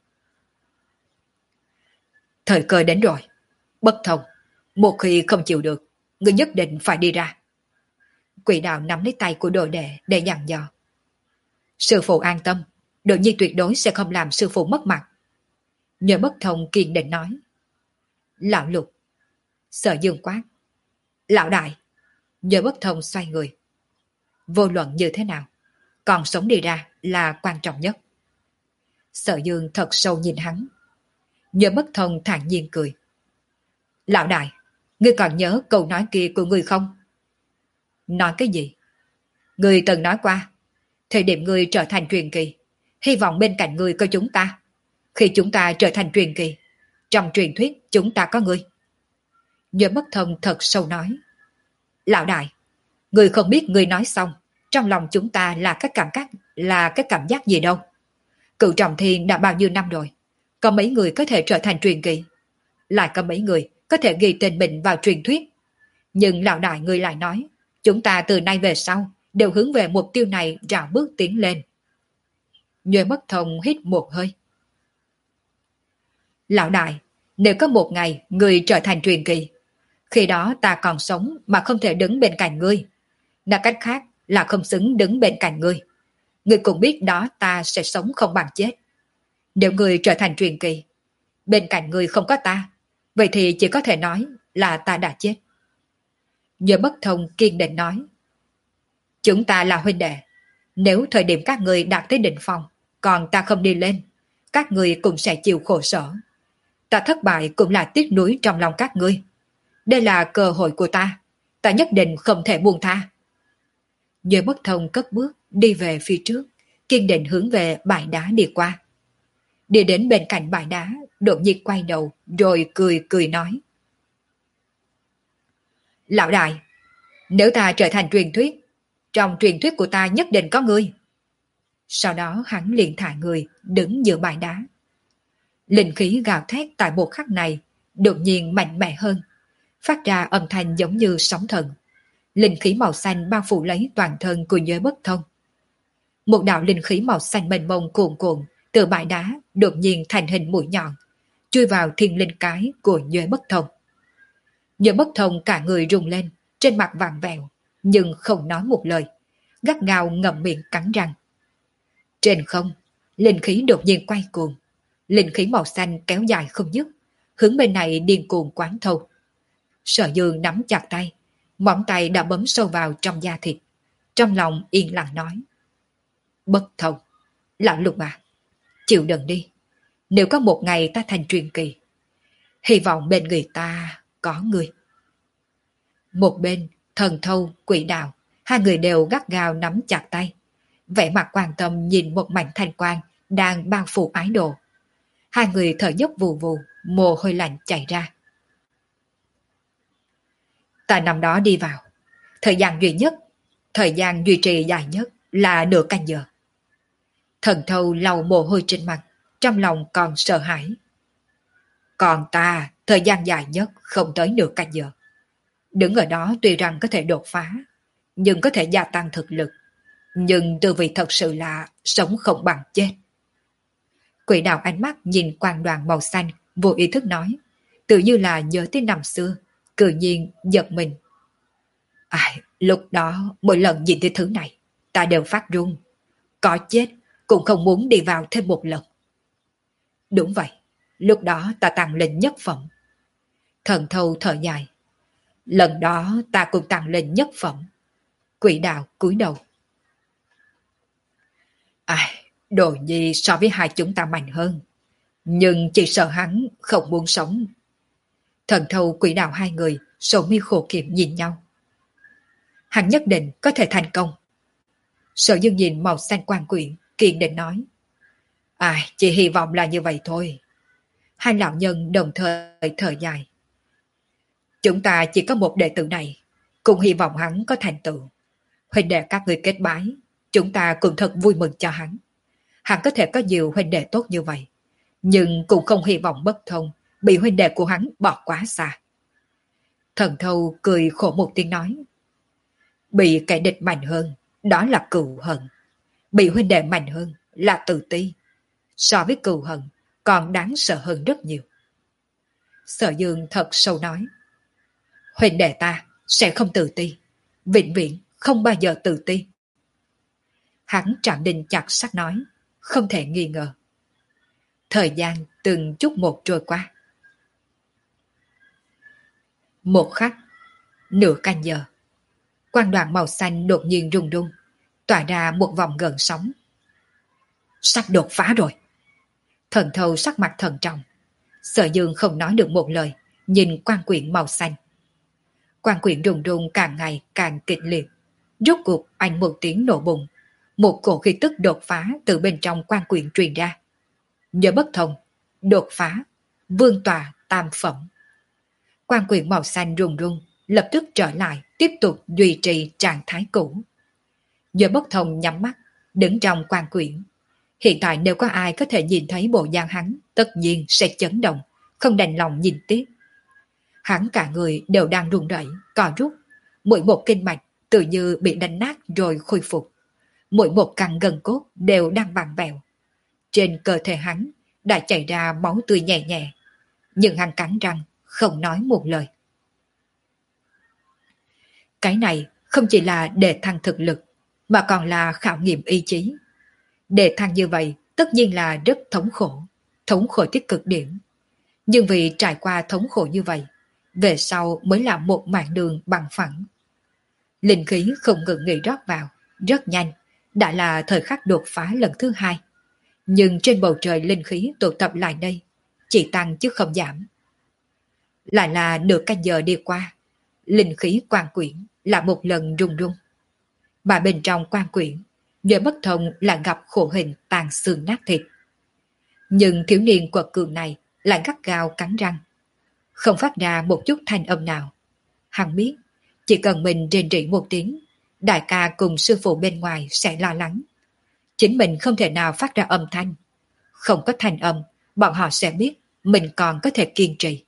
S1: Thời cơ đến rồi. Bất Thông, một khi không chịu được, ngươi nhất định phải đi ra. Quỷ đạo nắm lấy tay của đồ đệ để dặn dò. Sư phụ an tâm, Đồ Nhi tuyệt đối sẽ không làm sư phụ mất mặt. Nhờ Bất Thông kiên định nói. Lão Lục. Sở Dương quát. Lão Đại. Nhờ Bất Thông xoay người. Vô luận như thế nào, còn sống đi ra là quan trọng nhất. Sở Dương thật sâu nhìn hắn. Nhờ Bất Thông thản nhiên cười. Lão Đại, ngươi còn nhớ câu nói kia của ngươi không? Nói cái gì? Ngươi từng nói qua, thời điểm ngươi trở thành truyền kỳ, hy vọng bên cạnh ngươi có chúng ta. Khi chúng ta trở thành truyền kỳ, trong truyền thuyết chúng ta có ngươi. Nhớ Bất Thông thật sâu nói. Lão Đại, ngươi không biết ngươi nói xong, trong lòng chúng ta là cái cảm giác, là cái cảm giác gì đâu. Cựu Trọng Thiên đã bao nhiêu năm rồi, có mấy người có thể trở thành truyền kỳ, lại có mấy người có thể ghi tên mình vào truyền thuyết. Nhưng Lão Đại ngươi lại nói, chúng ta từ nay về sau đều hướng về mục tiêu này rào bước tiến lên. Nhớ Bất Thông hít một hơi. Lão Đại, nếu có một ngày ngươi trở thành truyền kỳ, khi đó ta còn sống mà không thể đứng bên cạnh ngươi. Nói cách khác là không xứng đứng bên cạnh ngươi. Ngươi cũng biết đó ta sẽ sống không bằng chết. Nếu ngươi trở thành truyền kỳ, bên cạnh ngươi không có ta, vậy thì chỉ có thể nói là ta đã chết. Nhớ Bất Thông kiên định nói. Chúng ta là huynh đệ. Nếu thời điểm các ngươi đạt tới đỉnh phong, còn ta không đi lên, các ngươi cũng sẽ chịu khổ sở. Ta thất bại cũng là tiếc nuối trong lòng các ngươi. Đây là cơ hội của ta, ta nhất định không thể buông tha. Nhớ Bất Thông cất bước đi về phía trước, kiên định hướng về bãi đá đi qua. Đi đến bên cạnh bãi đá, đột nhiên quay đầu rồi cười cười nói. Lão Đại, nếu ta trở thành truyền thuyết, trong truyền thuyết của ta nhất định có ngươi. Sau đó hắn liền thả người đứng giữa bãi đá. Linh khí gào thét tại một khắc này đột nhiên mạnh mẽ hơn, phát ra âm thanh giống như sóng thần. Linh khí màu xanh bao phủ lấy toàn thân của Nhớ Bất Thông. Một đạo linh khí màu xanh mênh mông cuồn cuộn từ bãi đá đột nhiên thành hình mũi nhọn, chui vào thiên linh cái của Nhớ Bất Thông. Nhớ Bất Thông cả người rung lên, trên mặt vàng vẹo, nhưng không nói một lời, gắt gao ngậm miệng cắn răng. Trên không, linh khí đột nhiên quay cuồng, linh khí màu xanh kéo dài không dứt, hướng bên này điên cuồng quán thâu. Sở Dương nắm chặt tay, móng tay đã bấm sâu vào trong da thịt, trong lòng yên lặng nói. Bất Thông, Lão Lục à, chịu đựng đi. Nếu có một ngày ta thành truyền kỳ, hy vọng bên người ta có người. Một bên, Thần Thâu, Quỷ Đạo, hai người đều gắt gao nắm chặt tay, vẻ mặt quan tâm nhìn một mảnh thanh quang đang bao phủ ái đồ. Hai người thở dốc vù vù, mồ hôi lạnh chảy ra. Ta nằm đó đi vào, thời gian duy nhất, thời gian duy trì dài nhất là nửa canh giờ. Thần Thâu lau mồ hôi trên mặt, trong lòng còn sợ hãi. Còn ta, thời gian dài nhất không tới nửa canh giờ. Đứng ở đó tuy rằng có thể đột phá, nhưng có thể gia tăng thực lực. Nhưng tư vị thật sự là sống không bằng chết. Quỷ Đạo ánh mắt nhìn quang đoàn màu xanh, vô ý thức nói, tự như là nhớ tới năm xưa, cự nhiên giật mình. Ai, lúc đó mỗi lần nhìn thấy thứ này, ta đều phát run. Có chết cũng không muốn đi vào thêm một lần. Đúng vậy, lúc đó ta tăng lên nhất phẩm. Thần Thâu thở dài. Lần đó ta cũng tăng lên nhất phẩm. Quỷ Đạo cúi đầu. Ai, Đồ Nhi so với hai chúng ta mạnh hơn, nhưng chỉ sợ hắn không muốn sống. Thần Thâu, Quỷ Đạo hai người sầu mi khổ kiểm nhìn nhau. hắn nhất định có thể thành công. Sở Dương nhìn màu xanh quan quyển, kiên định nói. Ai, chỉ hy vọng là như vậy thôi. Hai lão nhân đồng thời thở dài. Chúng ta chỉ có một đệ tử này, cũng hy vọng hắn có thành tựu. Huynh đệ các người kết bái, chúng ta cũng thật vui mừng cho hắn. Hắn có thể có nhiều huynh đệ tốt như vậy, nhưng cũng không hy vọng bất thông, bị huynh đệ của hắn bỏ quá xa. Thần Thâu cười khổ một tiếng nói. Bị kẻ địch mạnh hơn, đó là cừu hận. Bị huynh đệ mạnh hơn là tự ti. So với cừu hận, còn đáng sợ hơn rất nhiều. Sở Dương thật sâu nói. Huynh đệ ta sẽ không tự ti, vĩnh viễn không bao giờ tự ti. Hắn trạm đinh chặt sắt nói, không thể nghi ngờ. Thời gian từng chút một trôi qua. Một khắc, nửa canh giờ, quang đoàn màu xanh đột nhiên rung rung, tỏa ra một vòng gợn sóng. Sắp đột phá rồi. Thần Thâu sắc mặt thần trọng. Sở Dương không nói được một lời, nhìn quan quyển màu xanh. Quan quyển rung rung càng ngày càng kịch liệt. Rốt cuộc anh một tiếng nổ bùng, một cổ khí tức đột phá từ bên trong quan quyển truyền ra. Nhớ bất thông, đột phá, vương tòa tam phẩm. Quan quyển màu xanh rung rung, lập tức trở lại, tiếp tục duy trì trạng thái cũ. Nhớ bất thông nhắm mắt, đứng trong quan quyển. Hiện tại nếu có ai có thể nhìn thấy bộ dáng hắn, tất nhiên sẽ chấn động, không đành lòng nhìn tiếp. Hắn cả người đều đang run rẩy, co rút, mỗi một kinh mạch tự như bị đánh nát rồi khôi phục. Mỗi một căn gân cốt đều đang vặn vẹo. Trên cơ thể hắn đã chảy ra máu tươi nhẹ nhẹ, nhưng hắn cắn răng, không nói một lời. Cái này không chỉ là để thăng thực lực, mà còn là khảo nghiệm ý chí. Để thăng như vậy tất nhiên là rất thống khổ, thống khổ tới cực điểm. Nhưng vì trải qua thống khổ như vậy, về sau mới là một mạng đường bằng phẳng. Linh khí không ngừng nghỉ rót vào, rất nhanh, đã là thời khắc đột phá lần thứ hai. Nhưng trên bầu trời linh khí tụ tập lại đây, chỉ tăng chứ không giảm. Lại là nửa canh giờ đi qua, linh khí quan quyển là một lần rung rung. Mà bên trong quan quyển, Nhớ bất thông là gặp khổ hình tàn xương nát thịt. Nhưng thiếu niên quật cường này lại gắt gao cắn răng, không phát ra một chút thanh âm nào. Hắn biết, chỉ cần mình rên rỉ một tiếng, đại ca cùng sư phụ bên ngoài sẽ lo lắng. Chính mình không thể nào phát ra âm thanh. Không có thanh âm, bọn họ sẽ biết mình còn có thể kiên trì.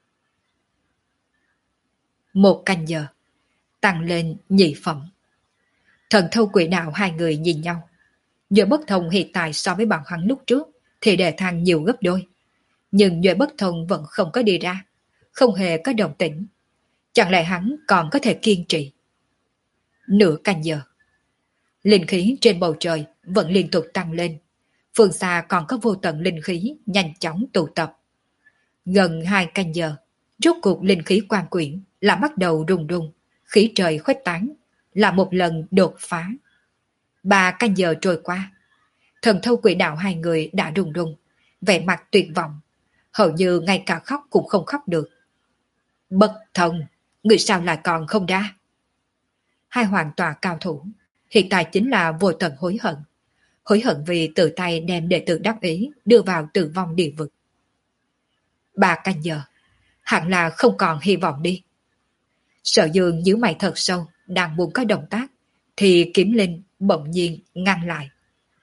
S1: Một canh giờ, tăng lên nhị phẩm. Thần Thâu quỷ đạo hai người nhìn nhau. Nhớ bất thông hiện tại so với bọn hắn lúc trước thì đề thăng nhiều gấp đôi. Nhưng Nhớ bất thông vẫn không có đi ra, không hề có đồng tĩnh. Chẳng lẽ hắn còn có thể kiên trì? Nửa canh giờ. Linh khí trên bầu trời vẫn liên tục tăng lên. Phương xa còn có vô tận linh khí nhanh chóng tụ tập. Gần hai canh giờ, rốt cuộc linh khí quan quyển là bắt đầu rung rung, khí trời khuếch tán, là một lần đột phá. Ba canh giờ trôi qua, Thần Thâu quỷ đạo hai người đã rung rung, vẻ mặt tuyệt vọng, hầu như ngay cả khóc cũng không khóc được. Bất thông, người sao lại còn không ra? Hai hoàng tòa cao thủ, hiện tại chính là vô tận hối hận. Hối hận vì tự tay đem đệ tử đắc ý đưa vào tử vong địa vực. Ba canh giờ, hẳn là không còn hy vọng đi. Sở Dương nhíu mày thật sâu, đang muốn có động tác, thì Kiếm Linh bỗng nhiên ngăn lại.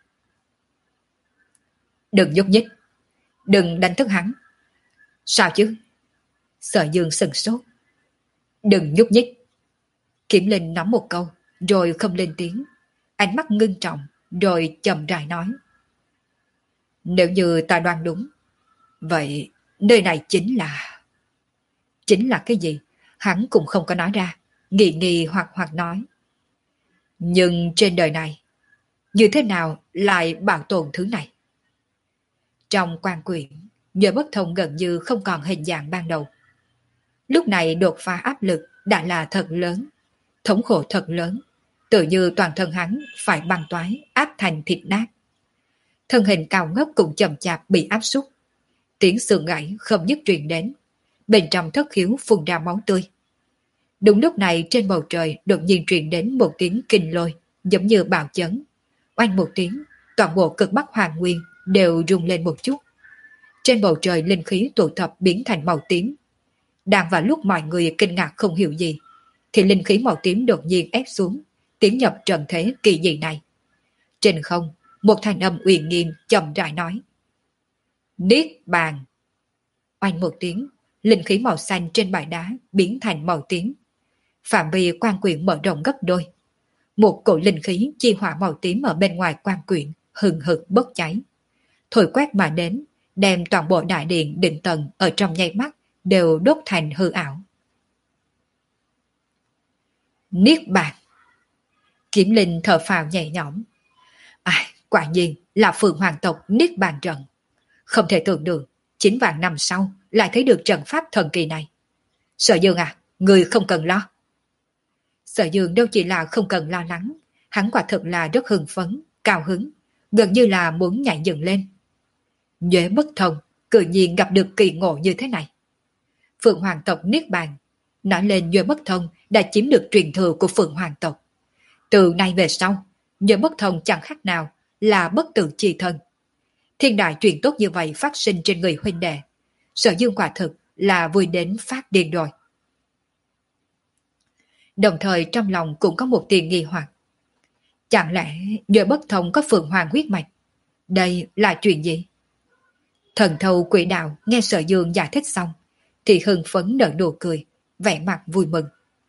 S1: Đừng nhúc nhích, đừng đánh thức hắn. Sao chứ? Sở Dương sừng sốt. Đừng nhúc nhích. Kiếm Linh nói một câu, rồi không lên tiếng, ánh mắt ngưng trọng, rồi chậm rãi nói. Nếu như ta đoán đúng, vậy nơi này chính là... Chính là cái gì? Hắn cũng không có nói ra, nghi nghi hoặc hoặc nói. Nhưng trên đời này, như thế nào lại bảo tồn thứ này? Trong quan quyển, Nhớ bất thông gần như không còn hình dạng ban đầu. Lúc này đột phá áp lực đã là thật lớn, thống khổ thật lớn, tự như toàn thân hắn phải băng toái áp thành thịt nát. Thân hình cao ngất cũng chậm chạp bị áp súc. Tiếng xương gãy không dứt truyền đến, bên trong thất khiếu phun ra máu tươi. Đúng lúc này trên bầu trời đột nhiên truyền đến một tiếng kinh lôi, giống như bạo chấn. Oanh một tiếng, toàn bộ cực bắc hoàng nguyên đều rung lên một chút. Trên bầu trời linh khí tụ tập biến thành màu tím. Đang vào lúc mọi người kinh ngạc không hiểu gì, thì linh khí màu tím đột nhiên ép xuống, tiến nhập trận thế kỳ dị này. Trên không, một thanh âm uy nghiêm chậm rãi nói: Niết bàn. Oanh một tiếng, linh khí màu xanh trên bãi đá biến thành màu tím. Phạm vi quan quyển mở rộng gấp đôi. Một cổ linh khí chi hỏa màu tím ở bên ngoài quan quyển hừng hực bốc cháy. Thổi quét mà đến, đem toàn bộ đại điện định tầng ở trong nháy mắt đều đốt thành hư ảo. Niết bàn. Kiếm Linh thở phào nhẹ nhõm. À, quả nhiên là Phượng Hoàng tộc Niết bàn trận. Không thể tưởng được, chín vạn năm sau lại thấy được trận pháp thần kỳ này. Sở Dương à, người không cần lo. Sở Dương đâu chỉ là không cần lo lắng, hắn quả thực là rất hưng phấn, cao hứng, gần như là muốn nhảy dựng lên. Nhuế bất thông, cự nhiên gặp được kỳ ngộ như thế này. Phượng Hoàng tộc Niết bàn, nói lên Nhuế bất thông đã chiếm được truyền thừa của Phượng Hoàng tộc. Từ nay về sau, Nhuế bất thông chẳng khác nào là bất tử chi thân. Thiên đại chuyện tốt như vậy phát sinh trên người huynh đệ. Sở Dương quả thực là vui đến phát điên rồi. Đồng thời trong lòng cũng có một tiền nghi hoặc. Chẳng lẽ Nhuế bất thông có Phượng Hoàng huyết mạch? Đây là chuyện gì? Thần thâu quỷ đạo nghe Sở Dương giải thích xong, thì hưng phấn nở nụ cười, vẻ mặt vui mừng.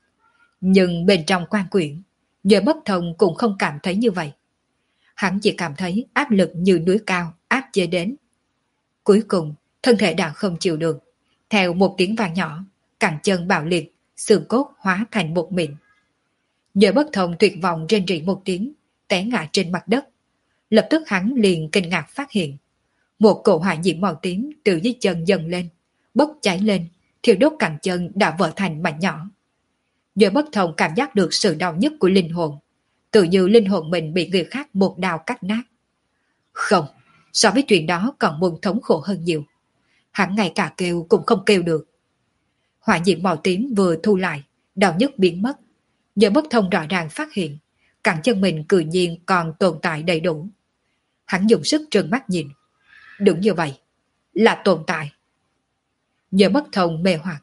S1: Nhưng bên trong quan quyển, Nhuế bất thông cũng không cảm thấy như vậy. Hắn chỉ cảm thấy áp lực như núi cao áp chế đến. Cuối cùng, thân thể đã không chịu được. Theo một tiếng vang nhỏ, cẳng chân bạo liệt, xương cốt hóa thành một mịn. Nhuế bất thông tuyệt vọng rên rỉ một tiếng, té ngã trên mặt đất. Lập tức hắn liền kinh ngạc phát hiện. Một cổ hỏa diễm màu tím từ dưới chân dần lên, bốc cháy lên, thiêu đốt cẳng chân đã vỡ thành mảnh nhỏ. Nhuế bất thông cảm giác được sự đau nhức của linh hồn, tự như linh hồn mình bị người khác một đao cắt nát. Không, so với chuyện đó còn muốn thống khổ hơn nhiều. Hắn ngay cả kêu cũng không kêu được. Hỏa diễm màu tím vừa thu lại, đau nhức biến mất. Nhuế bất thông rõ ràng phát hiện, cẳng chân mình cự nhiên còn tồn tại đầy đủ. Hắn dùng sức trừng mắt nhìn. Đúng như vậy, là tồn tại. Nhuế bất thông mê hoặc.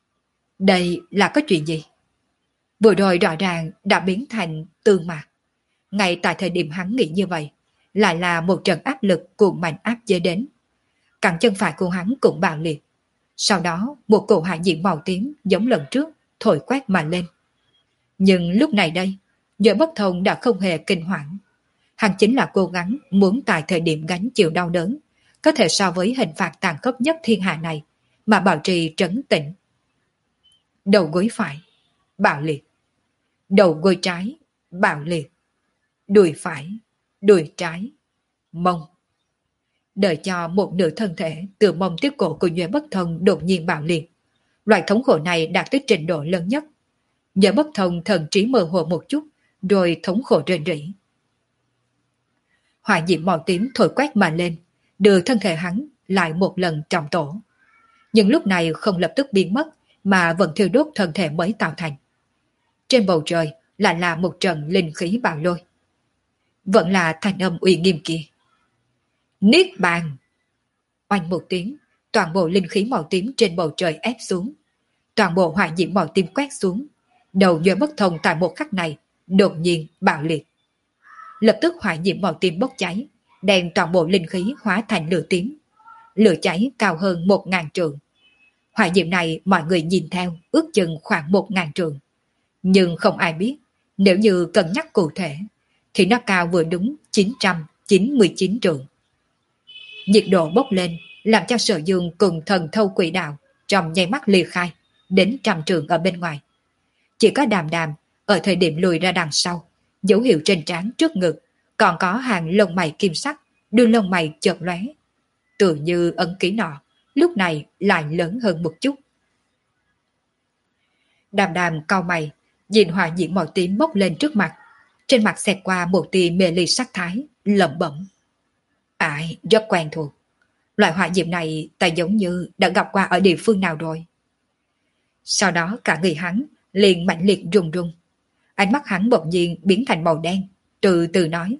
S1: Đây là có chuyện gì? Vừa rồi rõ ràng đã biến thành tương mạc. Ngay tại thời điểm hắn nghĩ như vậy, lại là một trận áp lực cuồng mạnh áp chế đến. Cẳng chân phải của hắn cũng bạo liệt. Sau đó một cổ hỏa diễm màu tím giống lần trước thổi quét mà lên. Nhưng lúc này đây, Nhuế bất thông đã không hề kinh hoảng. Hắn chính là cố gắng muốn tại thời điểm gánh chịu đau đớn, có thể so với hình phạt tàn khốc nhất thiên hạ này, mà bảo trì trấn tĩnh. Đầu gối phải, bạo liệt. Đầu gối trái, bạo liệt. Đùi phải, đùi trái, mông. Đợi cho một nửa thân thể từ mông tiếp cổ của Nhuế bất thông đột nhiên bạo liệt. Loại thống khổ này đạt tới trình độ lớn nhất. Nhuế bất thông thần trí mơ hồ một chút, rồi thống khổ rên rỉ. Hỏa diễm màu tím thổi quét mà lên, đưa thân thể hắn lại một lần trọng tổ. Nhưng lúc này không lập tức biến mất, mà vẫn thiêu đốt thân thể mới tạo thành. Trên bầu trời lại là một trận linh khí bạo lôi. Vẫn là thanh âm uy nghiêm kia. Niết bàn! Oanh một tiếng, toàn bộ linh khí màu tím trên bầu trời ép xuống. Toàn bộ hỏa diễm màu tím quét xuống. Đầu Nhuế bất thông tại một khắc này đột nhiên bạo liệt. Lập tức hỏa diễm màu tím bốc cháy, đem toàn bộ linh khí hóa thành lửa tím. Lửa cháy cao hơn một ngàn trượng. Hỏa diễm này mọi người nhìn theo ước chừng khoảng một ngàn trượng. Nhưng không ai biết, nếu như cân nhắc cụ thể, thì nó cao vừa đúng chín trăm chín mươi chín trượng. Nhiệt độ bốc lên, làm cho Sở Dương cùng thần thâu quỷ đạo trong nháy mắt ly khai, đến trăm trượng ở bên ngoài. Chỉ có Đàm Đàm, ở thời điểm lùi ra đằng sau, dấu hiệu trên trán trước ngực, còn có hàng lông mày kim sắc, đuôi lông mày chợt lóe. Tự như ấn ký nọ, lúc này lại lớn hơn một chút. Đàm Đàm cau mày, nhìn hỏa diễm màu tím bốc lên trước mặt, trên mặt xẹt qua một tia mê ly sắc thái, lẩm bẩm. Ai, rất quen thuộc. Loại hỏa diễm này ta giống như đã gặp qua ở địa phương nào rồi. Sau đó cả người hắn liền mạnh liệt run run. Ánh mắt hắn bỗng nhiên biến thành màu đen, từ từ nói.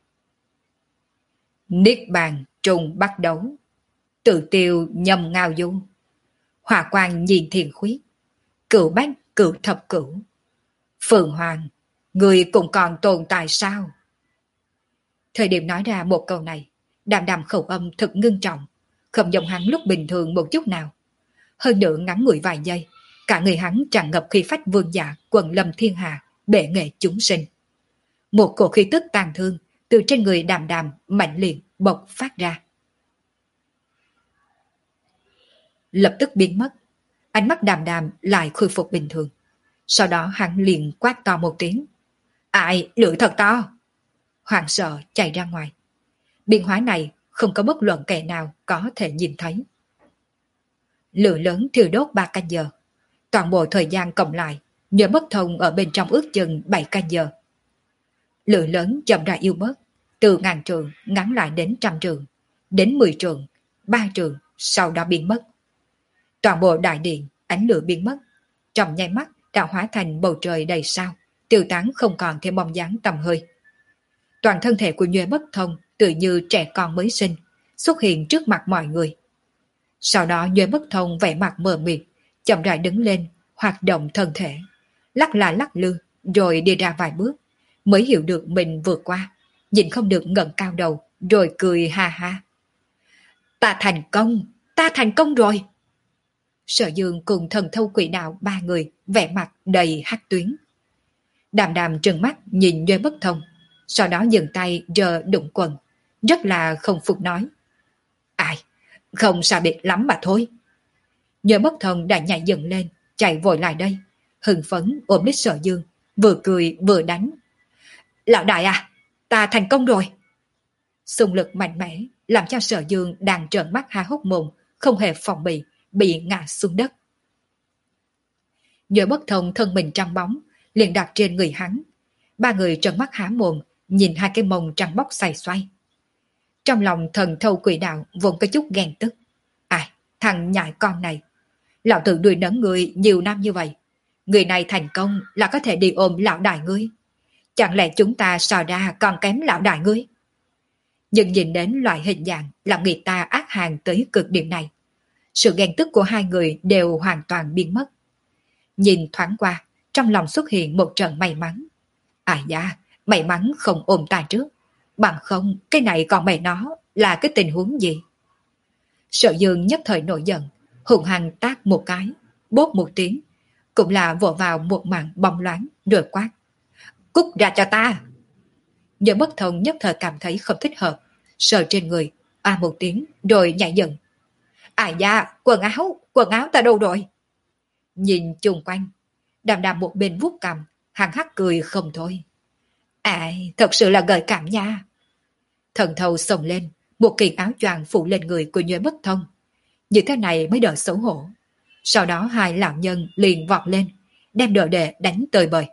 S1: Niết bàn trùng bắt đấu, tự tiêu nhầm ngao du, hỏa quang nhìn thiền khuyết, cửu bách cửu thập cửu. Phượng Hoàng, người cũng còn tồn tại sao? Thời điểm nói ra một câu này, Đàm Đàm khẩu âm thật ngưng trọng, không giống hắn lúc bình thường một chút nào. Hơn nữa ngắn ngủi vài giây, cả người hắn tràn ngập khí phách vương giả quần lâm thiên hạ, bệ nghệ chúng sinh. Một cổ khí tức tàn thương từ trên người Đàm Đàm mạnh liệt bộc phát ra. Lập tức biến mất, ánh mắt Đàm Đàm lại khôi phục bình thường. Sau đó hắn liền quát to một tiếng. Ai, lửa thật to! Hoảng sợ chạy ra ngoài. Biến hóa này không có bất luận kẻ nào có thể nhìn thấy. Lửa lớn thiêu đốt ba canh giờ. Toàn bộ thời gian cộng lại, nhớ bất thông ở bên trong ước chừng bảy canh giờ. Lửa lớn chậm rãi yếu bớt, từ ngàn trường ngắn lại đến trăm trường, đến mười trường, ba trường, sau đó biến mất. Toàn bộ đại điện, ánh lửa biến mất, trong nháy mắt đã hóa thành bầu trời đầy sao, tiêu tán không còn thêm bóng dáng tầm hơi. Toàn thân thể của Nhuệ Bất Thông tự như trẻ con mới sinh, xuất hiện trước mặt mọi người. Sau đó Nhuệ Bất Thông vẻ mặt mờ mịt, chậm rãi đứng lên, hoạt động thân thể, lắc là lắc lư, rồi đi ra vài bước, mới hiểu được mình vượt qua, nhìn không được ngẩng cao đầu, rồi cười ha ha. Ta thành công, ta thành công rồi. Sở Dương cùng Thần Thâu Quỷ Đạo ba người vẻ mặt đầy hắc tuyến. Đàm Đàm trừng mắt nhìn Nhuệ Bất Thông, sau đó dừng tay rờ đụng quần, rất là không phục nói. Ai, không sao biệt lắm mà thôi. Nhuệ Bất Thông đã nhảy dựng lên, chạy vội lại đây, hưng phấn ôm lấy Sở Dương, vừa cười vừa đánh. Lão đại à, ta thành công rồi. Xung lực mạnh mẽ làm cho Sở Dương đang trợn mắt há hốc mồm, không hề phòng bị, bị ngã xuống đất. Nhuệ Bất Thông thân mình trắng bóng, liền đặt trên người hắn. Ba người trợn mắt há mồm, nhìn hai cái mông trắng bóc xoay xoay. Trong lòng Thần Thâu Quỷ Đạo vốn có chút ghen tức. Ai, thằng nhại con này, lão tử nuôi nấng người nhiều năm như vậy, người này thành công là có thể đi ôm lão đại ngươi. Chẳng lẽ chúng ta so ra còn kém lão đại ngươi? Nhưng nhìn đến loại hình dạng làm người ta ác hàn tới cực điểm này, sự ghen tức của hai người đều hoàn toàn biến mất. Nhìn thoáng qua, trong lòng xuất hiện một trận may mắn. À da, may mắn không ôm ta trước, bằng không cái này còn mày nó là cái tình huống gì? Sở Dương nhất thời nổi giận, hùng hăng tác một cái, bốp một tiếng, cũng là vỗ vào một màn bóng loáng rồi quát. Cút ra cho ta! Nhớ Bất Thông nhất thời cảm thấy không thích hợp, sờ trên người, a một tiếng rồi nhảy giận. À da, quần áo, quần áo ta đâu rồi? Nhìn chung quanh, Đàm Đàm một bên vuốt cằm, hằng hắc cười không thôi. Ai, thật sự là gợi cảm nha. Thần Thâu xông lên, một kiện áo choàng phủ lên người của Nhuệ Bất Thông. Như thế này mới đỡ xấu hổ. Sau đó hai lão nhân liền vọt lên, đem đồ đệ đánh tơi bời.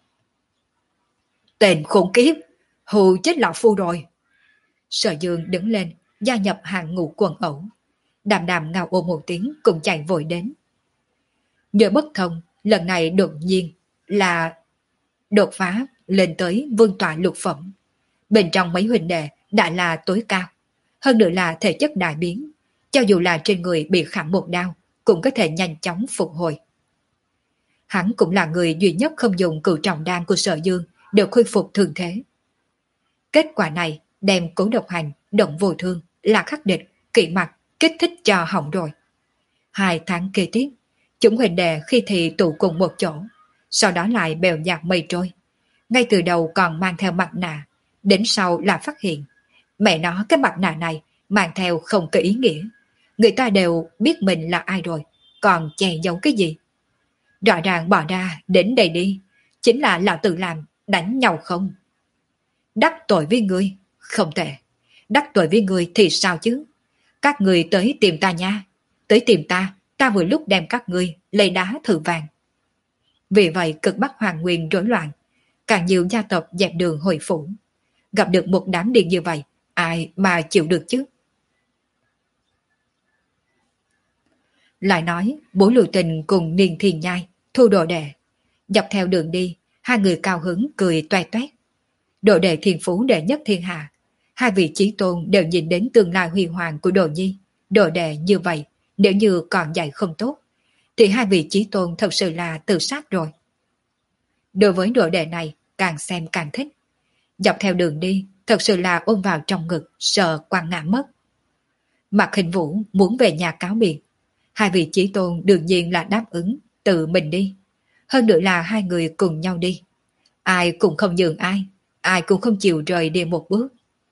S1: Tên khủng khiếp, hù chết lão phu rồi. Sở Dương đứng lên, gia nhập hàng ngũ quần ẩu. Đàm Đàm ngao ôm một tiếng cùng chạy vội đến. Nhuệ Bất Thông lần này đột nhiên là đột phá lên tới vương tọa lục phẩm. Bên trong mấy huynh đệ đã là tối cao, hơn nữa là thể chất đại biến, cho dù là trên người bị khảm một đao cũng có thể nhanh chóng phục hồi. Hắn cũng là người duy nhất không dùng cửu trọng đan của Sở Dương đều khôi phục thường thế. Kết quả này đem Cố Độc Hành, Động Vô Thương, Lạc Khắc Địch, Kỵ Mặc kích thích cho hỏng rồi. Hai tháng kế tiếp, chúng huynh đệ khi thì tụ cùng một chỗ, sau đó lại bèo nhạt mây trôi. Ngay từ đầu còn mang theo mặt nạ, đến sau là phát hiện mẹ nó cái mặt nạ này mang theo không có ý nghĩa. Người ta đều biết mình là ai rồi, còn che giấu cái gì? Rõ ràng bỏ ra đến đây đi, chính là lão tự làm, đánh nhau không? Đắc tội với ngươi, không tệ. Đắc tội với ngươi thì sao chứ? Các ngươi tới tìm ta nha. Tới tìm ta, ta vừa lúc đem các ngươi lấy đá thử vàng. Vì vậy cực Bắc Hoàng Nguyên rối loạn, càng nhiều gia tộc dẹp đường hồi phủ. Gặp được một đám điên như vậy, ai mà chịu được chứ? Lại nói, Bố Lưu Tình cùng Niên Thiên Nhai thu đồ đệ, Dọc theo đường đi, hai người cao hứng cười toe toét. Đồ đệ thiên phú đệ nhất thiên hạ, hai vị chí tôn đều nhìn đến tương lai huy hoàng của Đồ Nhi. Đồ đệ như vậy, nếu như còn dạy không tốt, thì hai vị chí tôn thật sự là tự sát rồi. Đối với đồ đệ này, càng xem càng thích. Dọc theo đường đi, thật sự là ôm vào trong ngực, sợ quăng ngã mất. Mạc Hình Vũ muốn về nhà cáo biệt. Hai vị chí tôn đương nhiên là đáp ứng, tự mình đi. Hơn nữa là hai người cùng nhau đi. Ai cũng không nhường ai, ai cũng không chịu rời đi một bước.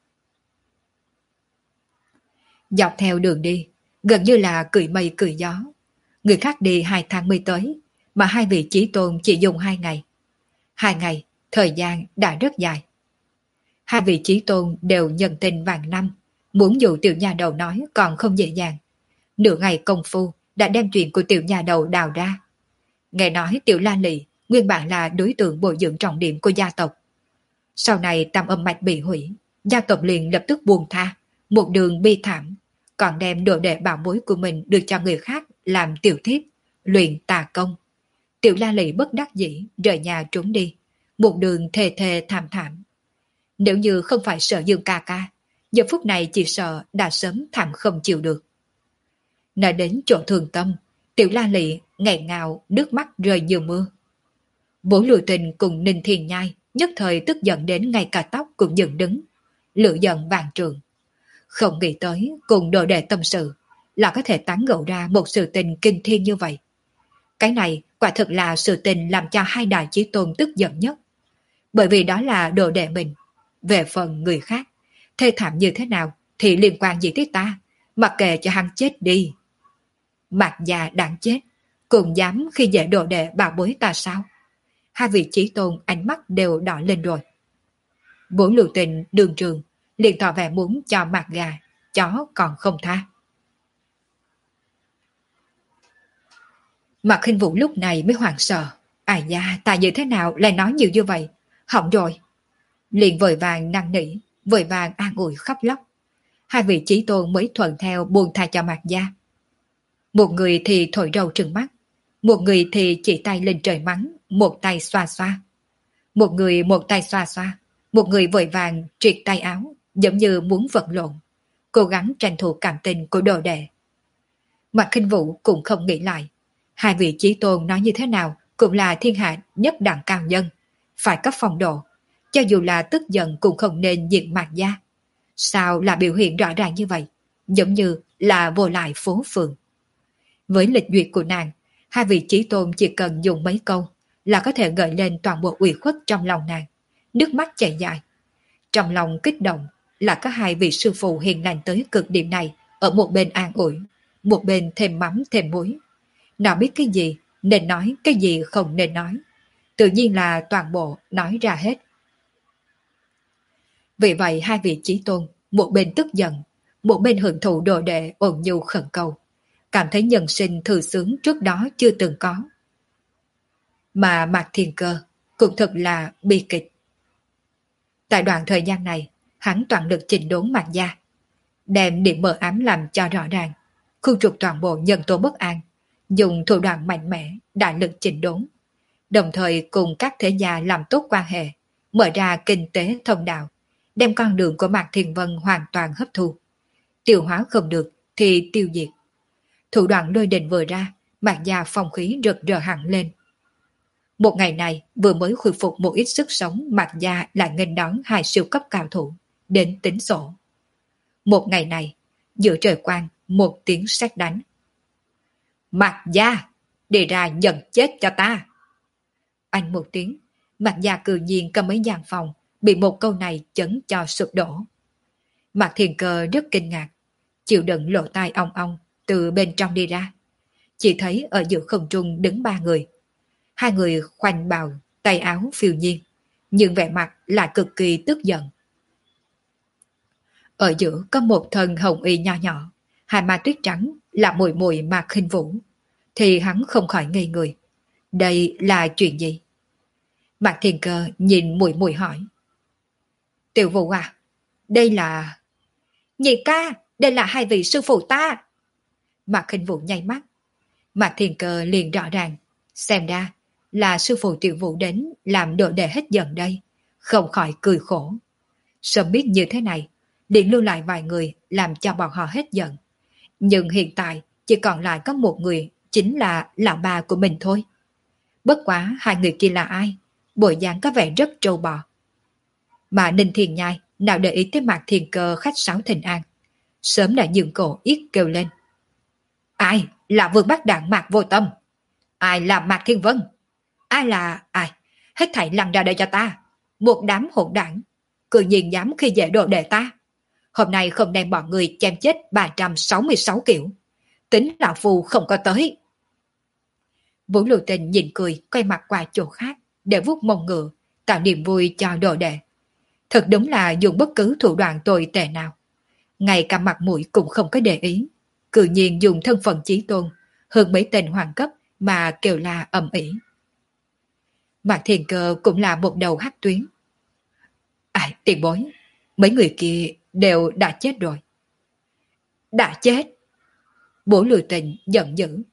S1: Dọc theo đường đi, gần như là cười mây cười gió. Người khác đi hai tháng mới tới, mà hai vị chí tôn chỉ dùng hai ngày. Hai ngày, thời gian đã rất dài. Hai vị chí tôn đều nhân tình vạn năm, muốn dụ tiểu nhà đầu nói còn không dễ dàng. Nửa ngày công phu đã đem chuyện của tiểu nhà đầu đào ra. Nghe nói tiểu La Lị nguyên bản là đối tượng bồi dưỡng trọng điểm của gia tộc. Sau này tam âm mạch bị hủy, gia tộc liền lập tức buông tha, một đường bi thảm, còn đem đồ đệ bảo bối của mình được cho người khác làm tiểu thiếp, luyện tà công. Tiểu La Lị bất đắc dĩ rời nhà trốn đi, một đường thề thề thảm thảm. Nếu như không phải sợ Dương ca ca, giờ phút này chỉ sợ đã sớm thảm không chịu được. Nói đến chỗ thường tâm, Tiểu La Lị nghẹn ngào, nước mắt rơi như mưa. Bố Lùi Tình cùng Ninh Thiên Nhai nhất thời tức giận đến ngay cả tóc cũng dựng đứng, lửa giận vàng trường. Không nghĩ tới cùng đồ đệ tâm sự là có thể tán gẫu ra một sự tình kinh thiên như vậy. Cái này quả thực là sự tình làm cho hai đại chí tôn tức giận nhất. Bởi vì đó là đồ đệ mình. Về phần người khác, thê thảm như thế nào thì liên quan gì tới ta, mặc kệ cho hắn chết đi. Mạc già đáng chết, cùng dám khi dễ đồ đệ bảo bối ta sao? Hai vị chí tôn ánh mắt đều đỏ lên rồi. Bố Lưu Tình đường trường liền tỏ vẻ muốn cho Mạc gà, chó còn không tha. Mạc Khinh Vũ lúc này mới hoảng sợ. Ai da, ta như thế nào lại nói nhiều như vậy? Hỏng rồi. Liền vội vàng năn nỉ, vội vàng an ủi khóc lóc. Hai vị chí tôn mới thuận theo buông tha cho Mạc gia. Một người thì thổi râu trừng mắt, một người thì chỉ tay lên trời mắng, một tay xoa xoa. Một người một tay xoa xoa, một người vội vàng triệt tay áo, giống như muốn vật lộn, cố gắng tranh thủ cảm tình của đồ đệ. Mạc Khinh Vũ cũng không nghĩ lại, hai vị chí tôn nói như thế nào cũng là thiên hạ nhất đẳng cao nhân, phải cấp phong độ, cho dù là tức giận cũng không nên diện Mạc gia. Sao là biểu hiện rõ ràng như vậy, giống như là vô lại phố phường. Với lịch duyệt của nàng, hai vị chí tôn chỉ cần dùng mấy câu là có thể gợi lên toàn bộ ủy khuất trong lòng nàng, nước mắt chảy dài. Trong lòng kích động là có hai vị sư phụ hiền lành tới cực điểm này ở một bên an ủi, một bên thêm mắm thêm muối. Nào biết cái gì nên nói, cái gì không nên nói. Tự nhiên là toàn bộ nói ra hết. Vì vậy hai vị chí tôn, một bên tức giận, một bên hưởng thụ đồ đệ ôn nhu khẩn cầu, cảm thấy nhân sinh thư sướng trước đó chưa từng có. Mà Mạc Thiên Cơ cũng thật là bi kịch. Tại đoạn thời gian này, hắn toàn lực chỉnh đốn Mạc gia, đem điểm mờ ám làm cho rõ ràng, khu trục toàn bộ nhân tố bất an, dùng thủ đoạn mạnh mẽ, đại lực chỉnh đốn, đồng thời cùng các thế gia làm tốt quan hệ, mở ra kinh tế thông đạo, đem con đường của Mạc Thiên Vân hoàn toàn hấp thu. Tiêu hóa không được thì tiêu diệt. Thủ đoạn lôi đình vừa ra, Mạc gia phong khí rực rỡ hẳn lên. Một ngày này vừa mới khôi phục một ít sức sống, Mạc gia lại nghênh đón hai siêu cấp cao thủ đến tính sổ. Một ngày này, giữa trời quang, một tiếng sét đánh. Mạc gia, đi ra nhận chết cho ta. Anh một tiếng, Mạc gia cự nhiên cầm mấy gian phòng, bị một câu này chấn cho sụp đổ. Mạc Thiên Cơ rất kinh ngạc, chịu đựng lỗ tai ong ong từ bên trong đi ra. Chỉ thấy ở giữa không trung đứng ba người. Hai người khoanh bào, tay áo phiêu nhiên, nhưng vẻ mặt lại cực kỳ tức giận. Ở giữa có một thân hồng y nho nhỏ, hai má tuyết trắng là mùi mùi Mạc Khinh Vũ, thì hắn không khỏi ngây người. Đây là chuyện gì? Mạc Thiên Cơ nhìn mùi mùi hỏi. Tiểu Vũ à, đây là... Nhị ca, đây là hai vị sư phụ ta. Mạc Khinh Vũ nháy mắt. Mạc Thiên Cơ liền rõ ràng, xem ra là sư phụ Tiểu Vũ đến làm đồ đệ hết dần đây, không khỏi cười khổ. Sớm biết như thế này, liền lưu lại vài người làm cho bọn họ hết giận. Nhưng hiện tại chỉ còn lại có một người, chính là lão bà của mình thôi. Bất quá hai người kia là ai? Bộ dáng có vẻ rất trâu bò. Mà Ninh Thiên Nhai nào để ý tới Mạc Thiên Cơ khách sáo thịnh an, sớm đã dừng cổ yết kêu lên. Ai là vương bác đảng Mạc Vô Tâm? Ai là Mạc Thiên Vân? Ai là... ai? Hết thảy lăn ra đây cho ta. Một đám hỗn đảng, cự nhiên dám khi dễ đồ đệ ta. Hôm nay không đem bọn người chém chết ba trăm sáu mươi sáu kiểu. Tính lão phu không có tới. Vũ Lưu Tình nhìn cười, quay mặt qua chỗ khác để vuốt mông ngựa, tạo niềm vui cho đồ đệ. Thật đúng là dùng bất cứ thủ đoạn tồi tệ nào, ngay cả mặt mũi cũng không có để ý, cự nhiên dùng thân phận chí tôn hơn mấy tên hoàng cấp mà kêu la ầm ĩ. Mạc Thiên Cơ cũng là một đầu hắc tuyến. Ai, tiền bối, mấy người kia đều đã chết rồi. Đã chết? Bố Lưu Tình giận dữ.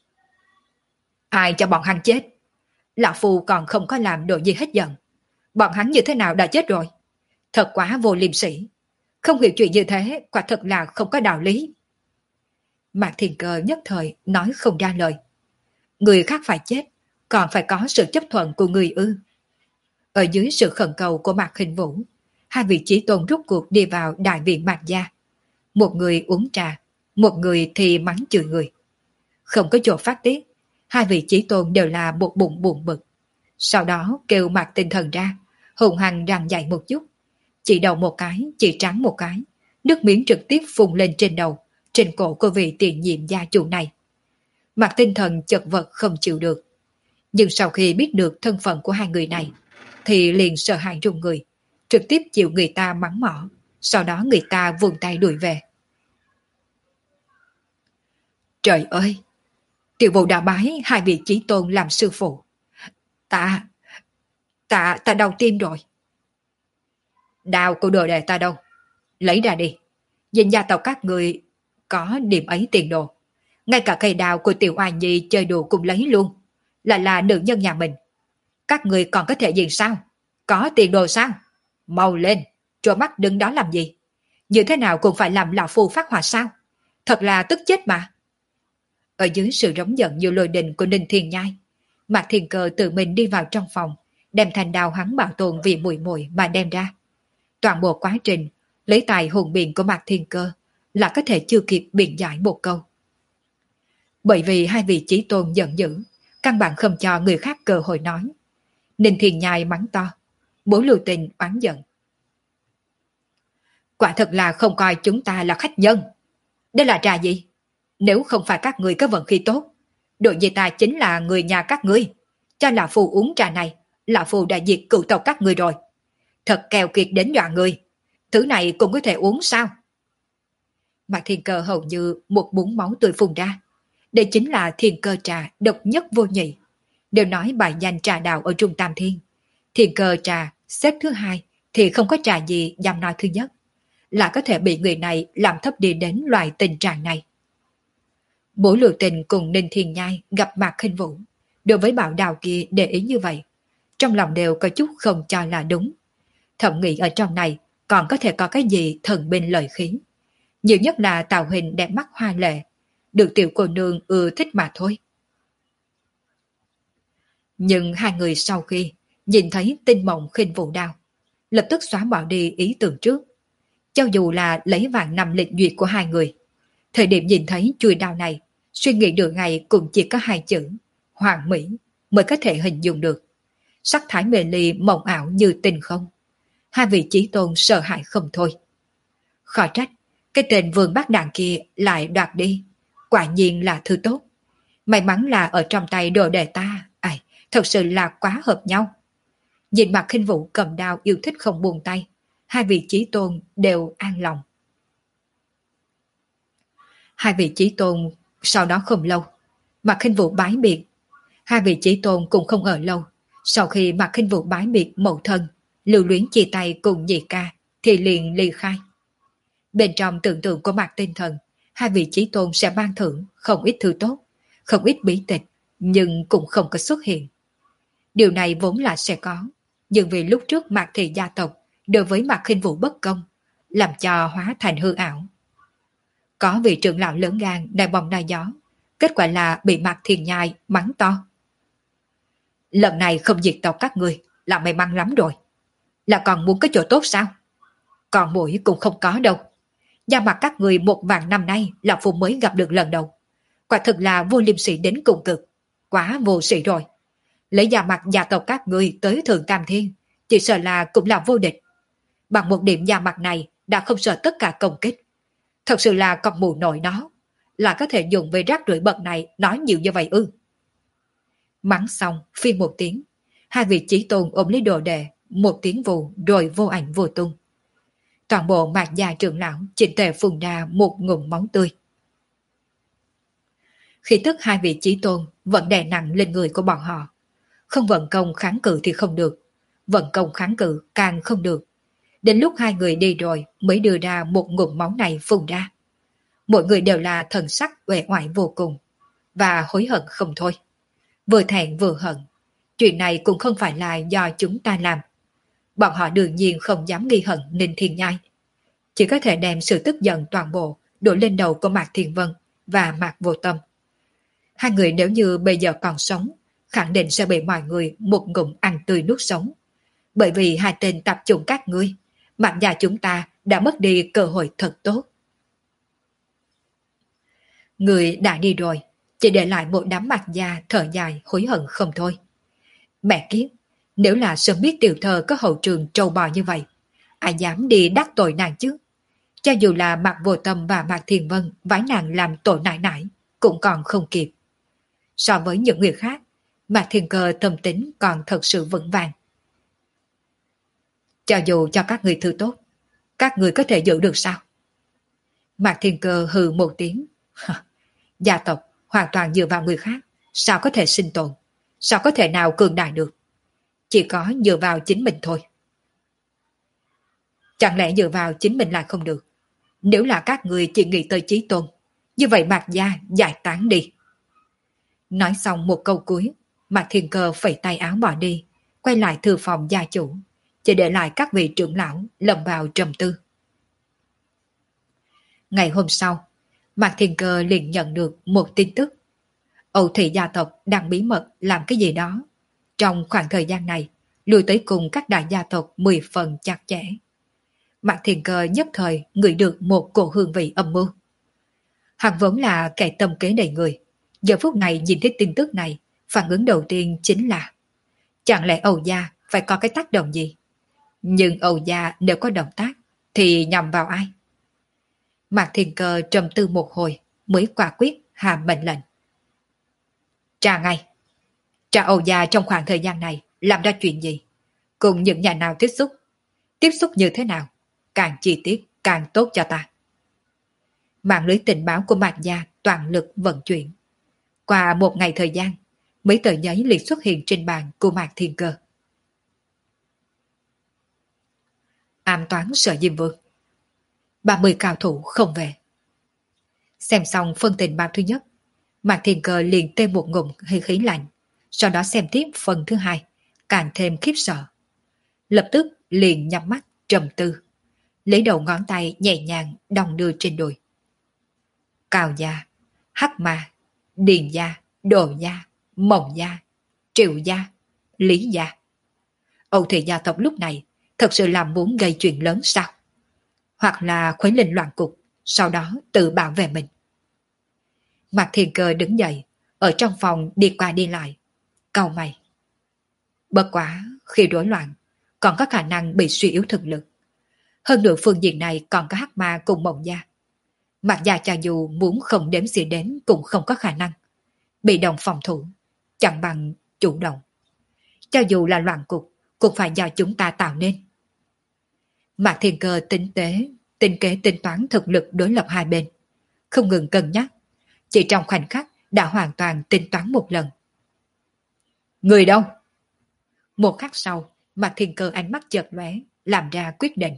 S1: Ai cho bọn hắn chết? Lão Phu còn không có làm đồ gì hết giận. Bọn hắn như thế nào đã chết rồi? Thật quá vô liêm sỉ. Không hiểu chuyện như thế, quả thật là không có đạo lý. Mạc Thiên Cơ nhất thời nói không ra lời. Người khác phải chết, còn phải có sự chấp thuận của người ư? Ở dưới sự khẩn cầu của Mạc Hình Vũ, hai vị chí tôn rút cuộc đi vào đại viện Mạc gia. Một người uống trà, một người thì mắng chửi người. Không có chỗ phát tiết, hai vị chí tôn đều là một bụng buồn bực. Sau đó kêu Mạc Tinh Thần ra, hùng hăng răng dạy một chút. Chỉ đầu một cái, chỉ trắng một cái, nước miếng trực tiếp phun lên trên đầu, trên cổ của vị tiền nhiệm gia chủ này. Mạc Tinh Thần chật vật không chịu được. Nhưng sau khi biết được thân phận của hai người này, thì liền sợ hãi run người, trực tiếp chịu người ta mắng mỏ, sau đó người ta vươn tay đuổi về. Trời ơi! Tiểu Vũ đã bái hai vị chí tôn làm sư phụ. Ta, ta, ta đau tim rồi. Đau của đồ đệ ta đâu? Lấy ra đi. Nhìn gia tộc các người có điểm ấy tiền đồ. Ngay cả cây đào của Tiểu Oai Nhi chơi đùa cũng lấy luôn. Lại là nữ nhân nhà mình. Các người còn có thể gì sao? Có tiền đồ sao? Mau lên, trôi mắt đứng đó làm gì? Như thế nào cũng phải làm lão phu phát hỏa sao? Thật là tức chết mà. Ở dưới sự rống giận như lôi đình của Ninh Thiên Nhai, Mạc Thiên Cơ tự mình đi vào trong phòng, đem thanh đao hắn bảo tồn vì mùi mùi mà đem ra. Toàn bộ quá trình, lấy tài hùng biện của Mạc Thiên Cơ là có thể chưa kịp biện giải một câu. Bởi vì hai vị chí tôn giận dữ, căn bản không cho người khác cơ hội nói. Ninh Thiên Nhai mắng to, Bố Lưu Tình oán giận. Quả thật là không coi chúng ta là khách nhân. Đây là trà gì? Nếu không phải các người có vận khí tốt, đội gì ta chính là người nhà các ngươi. Cho lão phu uống trà này, lão phu đã diệt cựu tộc các ngươi rồi. Thật keo kiệt đến dọa người. Thứ này cũng có thể uống sao? Mạc Thiên Cơ hầu như một búng máu tươi phun ra. Đây chính là thiên cơ trà độc nhất vô nhị. Đều nói bài danh trà đạo ở Trung Tam Thiên. Thiên cơ trà xếp thứ hai thì không có trà gì dám nói thứ nhất. Là có thể bị người này làm thấp đi đến loại tình trạng này. Bố Lưu Tình cùng Ninh Thiên Nhai gặp Mạc Khinh Vũ. Đối với bảo đào kia để ý như vậy, trong lòng đều có chút không cho là đúng. Thậm nghĩ ở trong này còn có thể có cái gì thần binh lợi khí. Nhiều nhất là tạo hình đẹp mắt hoa lệ, được tiểu cô nương ưa thích mà thôi. Nhưng hai người sau khi nhìn thấy tinh mộng Khinh Vũ đao, lập tức xóa bỏ đi ý tưởng trước. Cho dù là lấy vạn năm lịch duyệt của hai người, thời điểm nhìn thấy chuôi đao này, suy nghĩ được ngày cũng chỉ có hai chữ hoàn mỹ mới có thể hình dung được. Sắc thái mê ly mộng ảo như tình không. Hai vị chí tôn sợ hãi không thôi. Khó trách cái tên vương bác đàn kia lại đoạt đi. Quả nhiên là thứ tốt. May mắn là ở trong tay đồ đệ ta. Ai, thật sự là quá hợp nhau. Nhìn mặt Khinh Vũ cầm đao yêu thích không buông tay, hai vị chí tôn đều an lòng. Hai vị chí tôn sau đó không lâu, Mạc Khinh Vũ bái biệt. Hai vị chí tôn cũng không ở lâu. Sau khi Mạc Khinh Vũ bái biệt mẫu thân, lưu luyến chia tay cùng nhị ca, thì liền ly khai. Bên trong tưởng tượng của Mạc Tinh Thần, hai vị chí tôn sẽ ban thưởng không ít thứ tốt, không ít bí tịch, nhưng cũng không có xuất hiện. Điều này vốn là sẽ có, nhưng vì lúc trước Mạc Thị gia tộc đối với Mạc Khinh Vũ bất công, làm cho hóa thành hư ảo. Có vị trưởng lão lớn gan đại bồng đại gió, kết quả là bị Mạc Thiên Nhai mắng to. Lần này không diệt tộc các người là may mắn lắm rồi. Là còn muốn cái chỗ tốt sao? Còn mũi cũng không có đâu. Da mặt các người một vạn năm nay là phụ mới gặp được lần đầu. Quả thực là vô liêm sỉ đến cùng cực. Quá vô sĩ rồi. Lấy da mặt gia tộc các người tới Thượng Tam Thiên, chỉ sợ là cũng là vô địch. Bằng một điểm da mặt này đã không sợ tất cả công kích. Thật sự là con mù nổi nó. Là có thể dùng về rác rưởi bậc này nói nhiều như vậy ư? Mắng xong, phi một tiếng. Hai vị chí tôn ôm lấy đồ đệ, một tiếng vù rồi vô ảnh vô tung. Toàn bộ Mạc gia trưởng lão chỉnh tề phun ra một ngụm máu tươi. Khi tức hai vị chí tôn vẫn đè nặng lên người của bọn họ. Không vận công kháng cự thì không được. Vận công kháng cự càng không được. Đến lúc hai người đi rồi mới đưa ra một ngụm máu này phun ra. Mỗi người đều là thần sắc uể oải vô cùng. Và hối hận không thôi. Vừa thẹn vừa hận. Chuyện này cũng không phải là do chúng ta làm. Bọn họ đương nhiên không dám ghi hận Ninh Thiên Nhai. Chỉ có thể đem sự tức giận toàn bộ đổ lên đầu của Mạc Thiên Vân và Mạc Vô Tâm. Hai người nếu như bây giờ còn sống, khẳng định sẽ bị mọi người một ngụm ăn tươi nuốt sống. Bởi vì hai tên tập trung các ngươi, Mạc gia chúng ta đã mất đi cơ hội thật tốt. Người đã đi rồi, chỉ để lại một đám Mạc gia thở dài hối hận không thôi. Mẹ kiếp, nếu là sớm biết tiểu thơ có hậu trường trâu bò như vậy, ai dám đi đắc tội nàng chứ? Cho dù là Mạc Vô Tâm và Mạc Thiền Vân vái nàng làm tội nại nại, cũng còn không kịp. So với những người khác, Mạc Thiên Cơ tâm tính còn thật sự vững vàng. Cho dù cho các người thứ tốt, các người có thể giữ được sao? Mạc Thiên Cơ hừ một tiếng. Gia tộc hoàn toàn dựa vào người khác, sao có thể sinh tồn? Sao có thể nào cường đại được? Chỉ có dựa vào chính mình thôi. Chẳng lẽ dựa vào chính mình lại không được? Nếu là các người chỉ nghĩ tới chí tôn, như vậy Mạc gia giải tán đi. Nói xong một câu cuối, Mạc Thiên Cơ phẩy tay áo bỏ đi, quay lại thư phòng gia chủ, chỉ để lại các vị trưởng lão lầm vào trầm tư. Ngày hôm sau, Mạc Thiên Cơ liền nhận được một tin tức. Âu Thị gia tộc đang bí mật làm cái gì đó. Trong khoảng thời gian này, lui tới cùng các đại gia tộc mười phần chặt chẽ. Mạc Thiên Cơ nhất thời ngửi được một cổ hương vị âm mưu. Hắn vốn là kẻ tâm kế đầy người. Giờ phút này nhìn thấy tin tức này, phản ứng đầu tiên chính là chẳng lẽ Âu gia phải có cái tác động gì? Nhưng Âu gia nếu có động tác thì nhằm vào ai? Mạc Thiên Cơ trầm tư một hồi mới quả quyết hạ mệnh lệnh. Tra ngay. Tra Âu gia trong khoảng thời gian này làm ra chuyện gì? Cùng những nhà nào tiếp xúc? Tiếp xúc như thế nào? Càng chi tiết càng tốt cho ta. Mạng lưới tình báo của Mạc gia toàn lực vận chuyển. Qua một ngày thời gian, mấy tờ giấy liền xuất hiện trên bàn của Mạc Thiên Cơ. Ám toán Sở Diêm Vương. ba mươi cao thủ không về. Xem xong phân tình báo thứ nhất, Mạc Thiên Cơ liền tê một ngụm hơi khí lạnh, sau đó xem tiếp phần thứ hai, càng thêm khiếp sợ. Lập tức liền nhắm mắt trầm tư, lấy đầu ngón tay nhẹ nhàng đong đưa trên đùi. Cao gia, Hắc Ma, Điền gia, Đồ gia, Mộng gia, Triệu gia, Lý gia. Âu Thị gia tộc lúc này thật sự là muốn gây chuyện lớn sao? Hoặc là khuấy lên loạn cục, sau đó tự bảo vệ mình. Mạc Thiên Cơ đứng dậy, ở trong phòng đi qua đi lại, cau mày. Bất quá, khi rối loạn, còn có khả năng bị suy yếu thực lực. Hơn nữa phương diện này còn có Hắc Ma cùng Mộng gia. Mạc gia cho dù muốn không đếm xỉa đến cũng không có khả năng. Bị động phòng thủ, chẳng bằng chủ động. Cho dù là loạn cục, cũng phải do chúng ta tạo nên. Mạc Thiên Cơ tinh tế, tinh kế tính toán thực lực đối lập hai bên. Không ngừng cân nhắc, chỉ trong khoảnh khắc đã hoàn toàn tính toán một lần. Người đâu? Một khắc sau, Mạc Thiên Cơ ánh mắt chợt lóe, làm ra quyết định.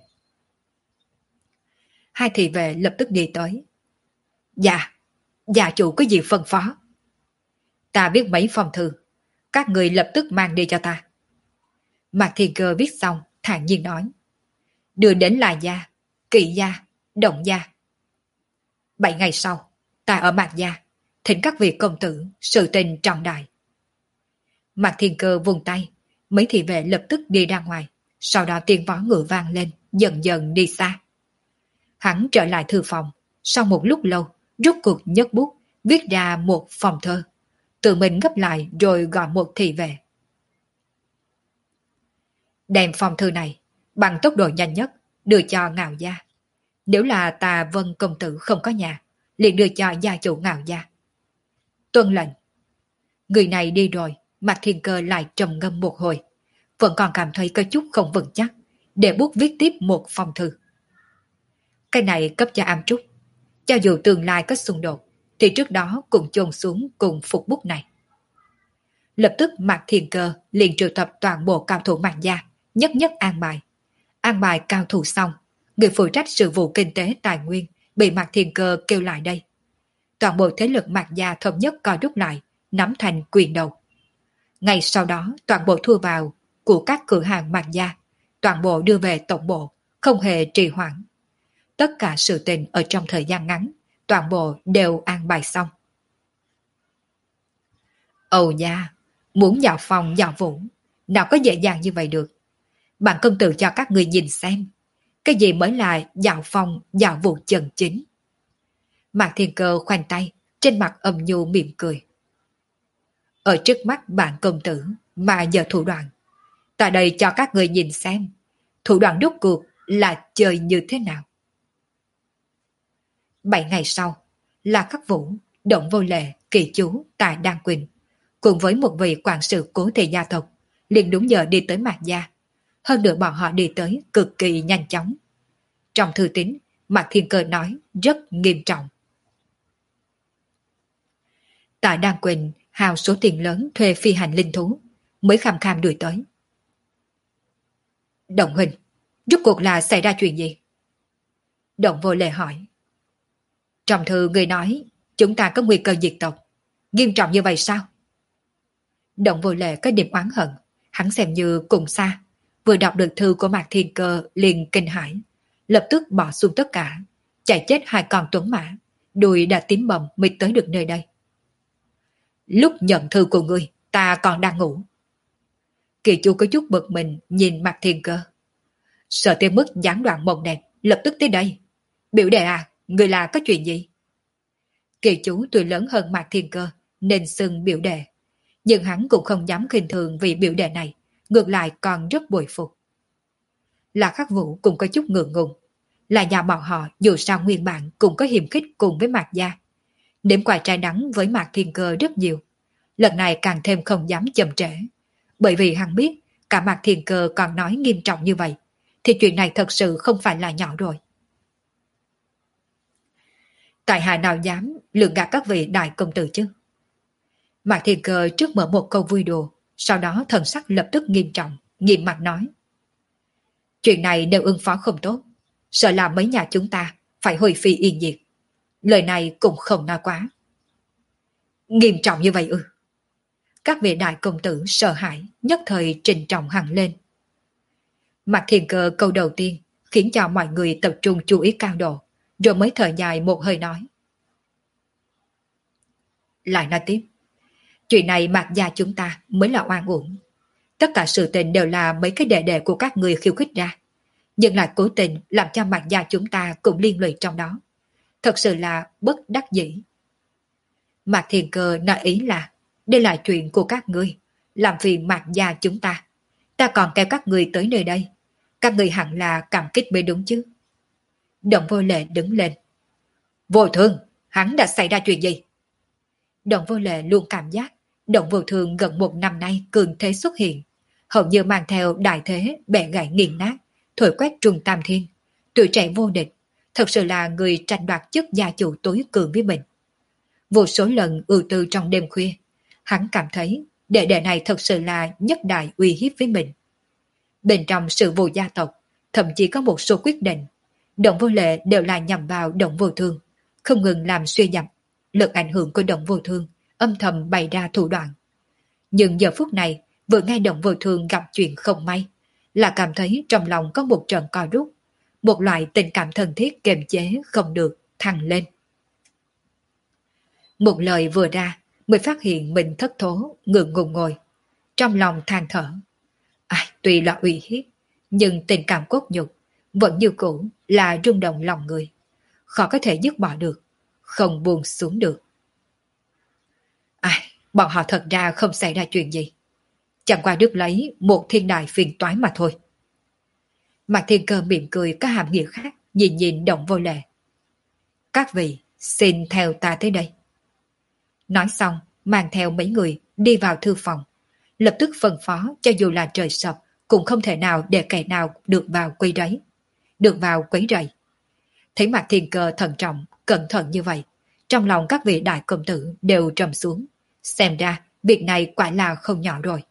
S1: Hai thị vệ lập tức đi tới. Dạ, gia chủ có gì phân phó? Ta viết mấy phong thư, Các người lập tức mang đi cho ta. Mạc Thiên Cơ viết xong, thản nhiên nói. Đưa đến là gia, Kỵ gia, Động gia. Bảy ngày sau, ta ở Mạc gia, thỉnh các vị công tử, sự tình trọng đại. Mạc Thiên Cơ vùng tay, mấy thị vệ lập tức đi ra ngoài, sau đó tiếng vó ngựa vang lên, dần dần đi xa. Hắn trở lại thư phòng, sau một lúc lâu, rút cuộc nhấc bút, viết ra một phòng thơ. Tự mình gấp lại rồi gọi một thị vệ. Đem phòng thư này, bằng tốc độ nhanh nhất, đưa cho Ngạo gia. Nếu là ta Vân công tử không có nhà, liền đưa cho gia chủ Ngạo gia. Tuân lệnh. Người này đi rồi, Mạc Thiên Cơ lại trầm ngâm một hồi, vẫn còn cảm thấy có chút không vững chắc, để bút viết tiếp một phong thư. Cái này cấp cho Am Trúc, cho dù tương lai có xung đột, thì trước đó cũng chôn xuống cùng phục bút này. Lập tức Mạc Thiên Cơ liền triệu tập toàn bộ cao thủ Mạc gia, nhất nhất an bài. An bài cao thủ xong, người phụ trách sự vụ kinh tế tài nguyên bị Mạc Thiên Cơ kêu lại đây. Toàn bộ thế lực Mạc gia thống nhất co rút lại, nắm thành quyền đầu. Ngay sau đó toàn bộ thu vào của các cửa hàng Mạc gia, toàn bộ đưa về tổng bộ, không hề trì hoãn. Tất cả sự tình ở trong thời gian ngắn, toàn bộ đều an bài xong. Ồ gia, muốn dạo phòng dạo vũ, nào có dễ dàng như vậy được. Bạn công tử cho các người nhìn xem, cái gì mới là dạo phòng dạo vũ chân chính. Mạc Thiên Cơ khoanh tay, trên mặt âm nhu mỉm cười. Ở trước mắt bạn công tử mà giờ thủ đoạn, tại đây cho các người nhìn xem, thủ đoạn rốt cuộc là chơi như thế nào. Bảy ngày sau, La Khắc Vũ, Động Vô Lệ, Kỳ Chú, Tài Đan Quỳnh, cùng với một vị quản sự cố thị gia tộc, liền đúng giờ đi tới Mạc gia. Hơn nữa bọn họ đi tới cực kỳ nhanh chóng. Trong thư tín, Mạc Thiên Cơ nói rất nghiêm trọng. Tài Đan Quỳnh hào số tiền lớn thuê phi hành linh thú, mới kham kham đuổi tới. Động Huỳnh, rốt cuộc là xảy ra chuyện gì? Động Vô Lệ hỏi. Trong thư người nói chúng ta có nguy cơ diệt tộc, nghiêm trọng như vậy sao? Động Vô Lệ có điểm oán hận, hắn xem như cùng xa, vừa đọc được thư của Mạc Thiên Cơ liền kinh hãi, lập tức bỏ xuống tất cả, chạy chết hai con tuấn mã, đùi đã tím bầm mới tới được nơi đây. Lúc nhận thư của ngươi, ta còn đang ngủ. Kỳ Chu có chút bực mình nhìn Mạc Thiên Cơ. Sợ tới mức gián đoạn mộng đẹp, lập tức tới đây. Biểu đệ à, người là có chuyện gì? Kỳ Chu tuổi lớn hơn Mạc Thiên Cơ, nên xưng biểu đệ. Nhưng hắn cũng không dám khinh thường vì biểu đệ này, ngược lại còn rất bội phục. Là Khắc Vũ cũng có chút ngượng ngùng. Là nhà bọn họ dù sao nguyên bản cũng có hiềm khích cùng với Mạc gia. Nếm quả trái đắng với Mạc Thiên Cơ rất nhiều. Lần này càng thêm không dám chậm trễ. Bởi vì hắn biết cả Mạc Thiên Cơ còn nói nghiêm trọng như vậy, thì chuyện này thật sự không phải là nhỏ rồi. Tại hạ nào dám lường gạt các vị đại công tử chứ? Mạc Thiên Cơ trước mở một câu vui đùa, sau đó thần sắc lập tức nghiêm trọng, nghiêm mặt nói. Chuyện này nếu ứng phó không tốt, sợ là mấy nhà chúng ta phải hồi phi yên diệt. Lời này cũng không nói quá. Nghiêm trọng như vậy ư? Các vị đại công tử sợ hãi, nhất thời trình trọng hẳn lên. Mạc Thiên Cơ câu đầu tiên khiến cho mọi người tập trung chú ý cao độ, rồi mới thở dài một hơi nói. Lại nói tiếp, chuyện này Mạc gia chúng ta mới là oan uổng. Tất cả sự tình đều là mấy cái đệ đệ của các người khiêu khích ra, nhưng lại cố tình làm cho Mạc gia chúng ta cũng liên lụy trong đó. Thật sự là bất đắc dĩ. Mạc Thiên Cơ nói ý là đây là chuyện của các ngươi, làm phiền Mạc gia chúng ta. Ta còn kéo các ngươi tới nơi đây, các ngươi hẳn là cảm kích mới đúng chứ. Động Vô Lệ đứng lên. Vô Thương, hắn đã xảy ra chuyện gì? Động Vô Lệ luôn cảm giác Động Vô Thương gần một năm nay cường thế xuất hiện, hầu như mang theo đại thế bẻ gãy nghiền nát, thổi quét trung tam thiên, tuổi trẻ vô địch, thật sự là người tranh đoạt chức gia chủ tối cường với mình. Vô số lần ưu tư trong đêm khuya, hắn cảm thấy đệ đệ này thật sự là nhất đại uy hiếp với mình. Bên trong sự vụ gia tộc, thậm chí có một số quyết định, Động Vô Lệ đều là nhằm vào Động Vô Thương, không ngừng làm suy giảm lực ảnh hưởng của Động Vô Thương, âm thầm bày ra thủ đoạn. Nhưng giờ phút này, vừa nghe Động Vô Thường gặp chuyện không may, là cảm thấy trong lòng có một trận co rút, một loại tình cảm thân thiết kiềm chế không được thăng lên. Một lời vừa ra, mới phát hiện mình thất thố, ngượng ngùng ngồi. Trong lòng than thở. Ai, tuy là uy hiếp, nhưng tình cảm cốt nhục vẫn như cũ là rung động lòng người. Khó có thể dứt bỏ được, không buông xuống được. Ai, bọn họ thật ra không xảy ra chuyện gì. Chẳng qua đứt lấy một thiên đại phiền toái mà thôi. Mạc Thiên Cơ mỉm cười có hàm nghĩa khác, nhìn nhìn Động Vô Lệ. Các vị, xin theo ta tới đây. Nói xong, mang theo mấy người đi vào thư phòng. Lập tức phân phó cho dù là trời sập cũng không thể nào để kẻ nào được vào quấy rầy. Được vào quấy rầy. Thấy Mạc Thiên Cơ thận trọng, cẩn thận như vậy, trong lòng các vị đại công tử đều trầm xuống. Xem ra, việc này quả là không nhỏ rồi.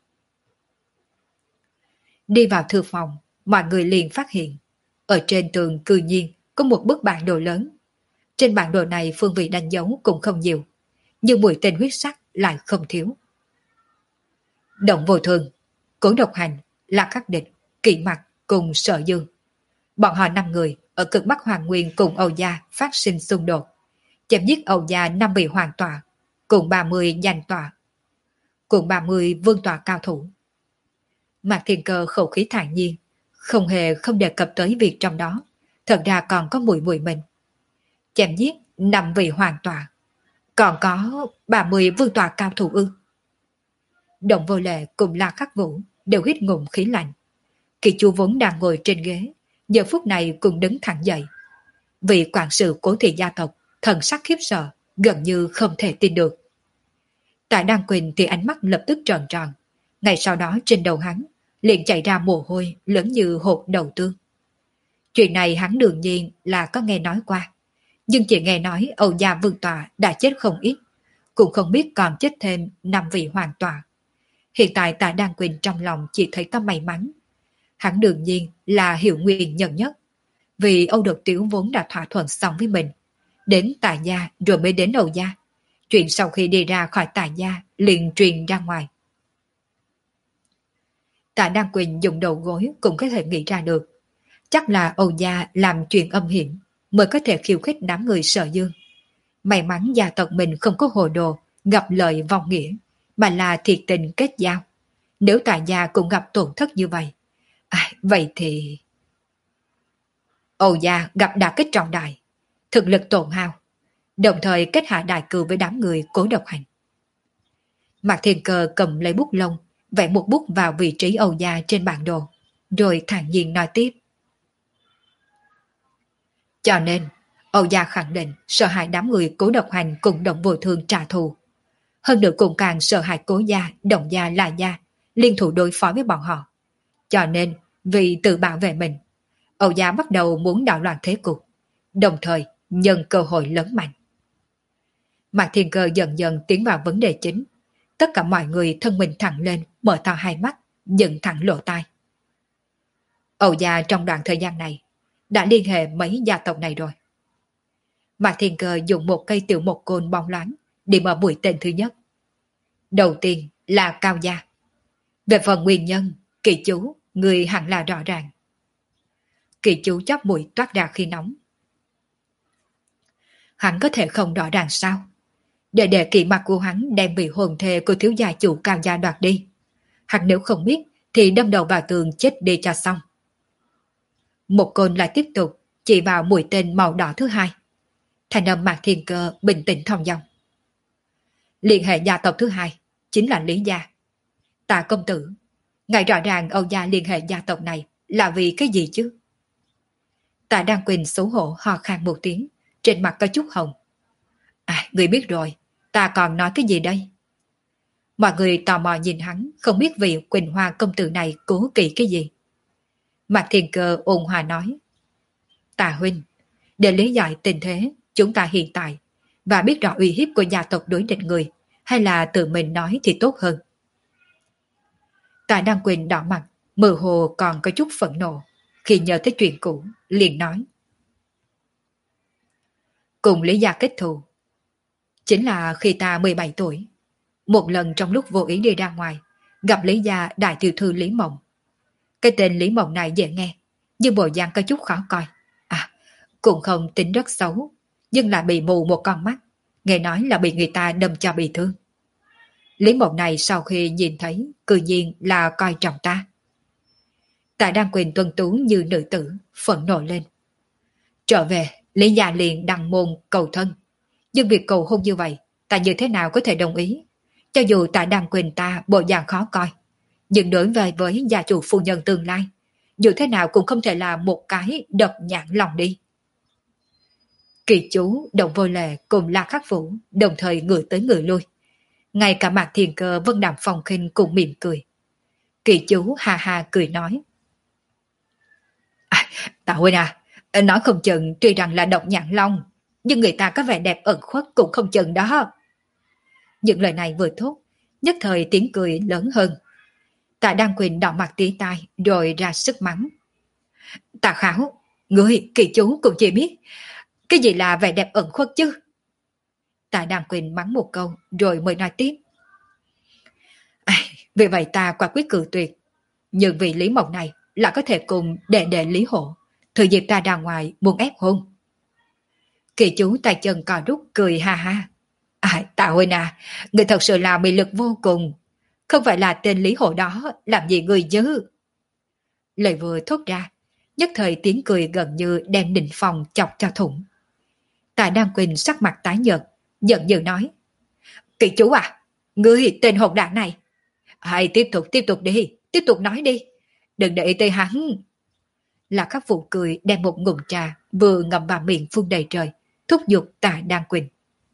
S1: Đi vào thư phòng, mọi người liền phát hiện. Ở trên tường cư nhiên có một bức bản đồ lớn. Trên bản đồ này phương vị đánh dấu cũng không nhiều, nhưng mũi tên huyết sắc lại không thiếu. Động Vô Thường, Cố Độc Hành, Lạc Khắc Địch, Kỵ Mặc cùng Sở Dương. Bọn họ năm người ở cực Bắc Hoàng Nguyên cùng Âu Gia phát sinh xung đột. Chém giết Âu Gia năm vị hoàng tọa, cùng ba mươi danh tọa, cùng ba mươi vương tọa cao thủ. Mạc Thiên Cơ khẩu khí thản nhiên, không hề không đề cập tới việc trong đó, thật ra còn có mùi mùi mình. Chém giết năm vị hoàng tọa, còn có ba mươi vương tọa cao thủ ư. Động Vô Lệ cùng La Khắc Vũ đều hít ngụm khí lạnh. Kỳ Chu vốn đang ngồi trên ghế, giờ phút này cũng đứng thẳng dậy. Vị quản sự Cố thị gia tộc, thần sắc khiếp sợ, gần như không thể tin được. Tại Đan Quỳnh thì ánh mắt lập tức tròn tròn. Ngày sau đó trên đầu hắn liền chạy ra mồ hôi lớn như hột đầu tương. Chuyện này hắn đương nhiên là có nghe nói qua, nhưng chỉ nghe nói Âu Gia vương tọa đã chết không ít, cũng không biết còn chết thêm năm vị hoàng tọa. Hiện tại Tạ Đan Quỳnh trong lòng chỉ thấy có may mắn. Hắn đương nhiên là hiểu nguyên nhân nhất, vì Âu Độc Tiểu vốn đã thỏa thuận xong với mình, đến Tạ gia rồi mới đến Âu gia. Chuyện sau khi đi ra khỏi Tạ gia liền truyền ra ngoài. Tạ Đan Quỳnh dùng đầu gối cũng có thể nghĩ ra được, chắc là Âu gia làm chuyện âm hiểm mới có thể khiêu khích đám người Sở Dương. May mắn gia tộc mình không có hồ đồ gặp lợi vong nghĩa, mà là thiệt tình kết giao. Nếu Tạ gia cũng gặp tổn thất như vậy, à, vậy thì Âu gia gặp đả kích trọng đại, thực lực tổn hao, đồng thời kết hạ đại cừu với đám người Cố Độc Hành. Mạc Thiên Cơ cầm lấy bút lông, vẽ một bút vào vị trí Âu gia trên bản đồ, rồi thản nhiên nói tiếp. Cho nên, Âu gia khẳng định sợ hãi đám người Cố Độc Hành cùng Động Vô Thường trả thù. Hơn nữa cũng càng sợ hãi Cố gia, Động gia, La gia liên thủ đối phó với bọn họ. Cho nên, vì tự bảo vệ mình, Âu gia bắt đầu muốn đảo loạn thế cục, đồng thời nhân cơ hội lớn mạnh. Mạc Thiên Cơ dần dần tiến vào vấn đề chính. Tất cả mọi người thân mình thẳng lên, mở to hai mắt, dựng thẳng lỗ tai. Âu gia trong đoạn thời gian này đã liên hệ mấy gia tộc này rồi. Mạc Thiên Cơ dùng một cây tiểu mộc côn bóng loáng để mở mũi tên thứ nhất. Đầu tiên là Cao gia. Về phần nguyên nhân, Kỳ Chú, người hẳn là rõ ràng. Kỳ Chú chóp mũi toát ra khi nóng. Hắn có thể không rõ ràng sao? Để để Kỵ Mặc của hắn đem bị hồn thê của thiếu gia chủ Cao gia đoạt đi. Hắn nếu không biết thì đâm đầu vào tường chết đi cho xong. Một côn lại tiếp tục chỉ vào mũi tên màu đỏ thứ hai. Thành âm Mạc Thiên Cơ bình tĩnh thong dong. Liên hệ gia tộc thứ hai chính là Lý gia. Tạ công tử, ngài rõ ràng Âu gia liên hệ gia tộc này là vì cái gì chứ? Tạ Đan Quỳnh xấu hổ ho khan một tiếng, trên mặt có chút hồng. À, người biết rồi, ta còn nói cái gì đây? Mọi người tò mò nhìn hắn, không biết vị Quỳnh Hoa công tử này cố kỵ cái gì. Mạc Thiên Cơ ôn hòa nói. Tạ huynh, để lý giải tình thế chúng ta hiện tại và biết rõ uy hiếp của gia tộc đối địch người, hay là tự mình nói thì tốt hơn. Tạ Đan Quỳnh đỏ mặt, mơ hồ còn có chút phẫn nộ, khi nhớ tới chuyện cũ, liền nói. Cùng Lý gia kết thù chính là khi ta mười bảy tuổi. Một lần trong lúc vô ý đi ra ngoài, gặp Lý gia đại tiểu thư Lý Mộng. Cái tên Lý Mộng này dễ nghe, nhưng bộ dạng có chút khó coi. À, cũng không tính rất xấu, nhưng lại bị mù một con mắt, nghe nói là bị người ta đâm cho bị thương. Lý Mộng này sau khi nhìn thấy, cư nhiên là coi trọng ta. Tạ Đan Quyền tuân tú như nữ tử, phẫn nộ lên. Trở về, Lý gia liền đăng môn cầu thân. Nhưng việc cầu hôn như vậy, ta như thế nào có thể đồng ý? Cho dù Tạ Đan Quyền ta bộ dạng khó coi, nhưng đối với với gia chủ phu nhân tương lai, dù thế nào cũng không thể là một cái độc nhãn lòng đi. Kỳ chú, Động Vô Lệ cùng La Khắc Vũ đồng thời ngửa tới ngửa lui. Ngay cả Mạc Thiền Cơ, Vân Đạm Phong Khinh cũng mỉm cười. Kỳ chú ha ha cười nói. À, Tạ huynh à, nói không chừng tuy rằng là độc nhãn long, nhưng người ta có vẻ đẹp ẩn khuất cũng không chừng đó. Những lời này vừa thốt, nhất thời tiếng cười lớn hơn. Tạ Đan Quyền đỏ mặt tía tai rồi ra sức mắng. Tạ Khảo, ngươi kỳ chú cũng chỉ biết cái gì là vẻ đẹp ẩn khuất chứ. Tạ Đan Quyền mắng một câu rồi mới nói tiếp. À, vì vậy ta quả quyết cự tuyệt. Nhưng vì Lý Mộng này là có thể cùng đệ đệ Lý Hộ, thời dịp ta ra ngoài muốn ép hôn. Kỳ chú tay chân cò rút cười ha ha. À, Tạ huynh à, người thật sự là mị lực vô cùng. Không phải là tên Lý Hộ đó làm gì người chứ. Lời vừa thốt ra, nhất thời tiếng cười gần như đem Định Phong chọc cho thủng. Tạ Đan Quỳnh sắc mặt tái nhợt, giận dữ nói. Kỳ chú à, ngươi tên hỗn đản này. Hãy tiếp tục tiếp tục đi, tiếp tục nói đi. Đừng để ý tới hắn. Là Khắc Vũ cười đem một ngụm trà vừa ngậm vào miệng phun đầy trời, thúc giục Tạ Đan Quỳnh.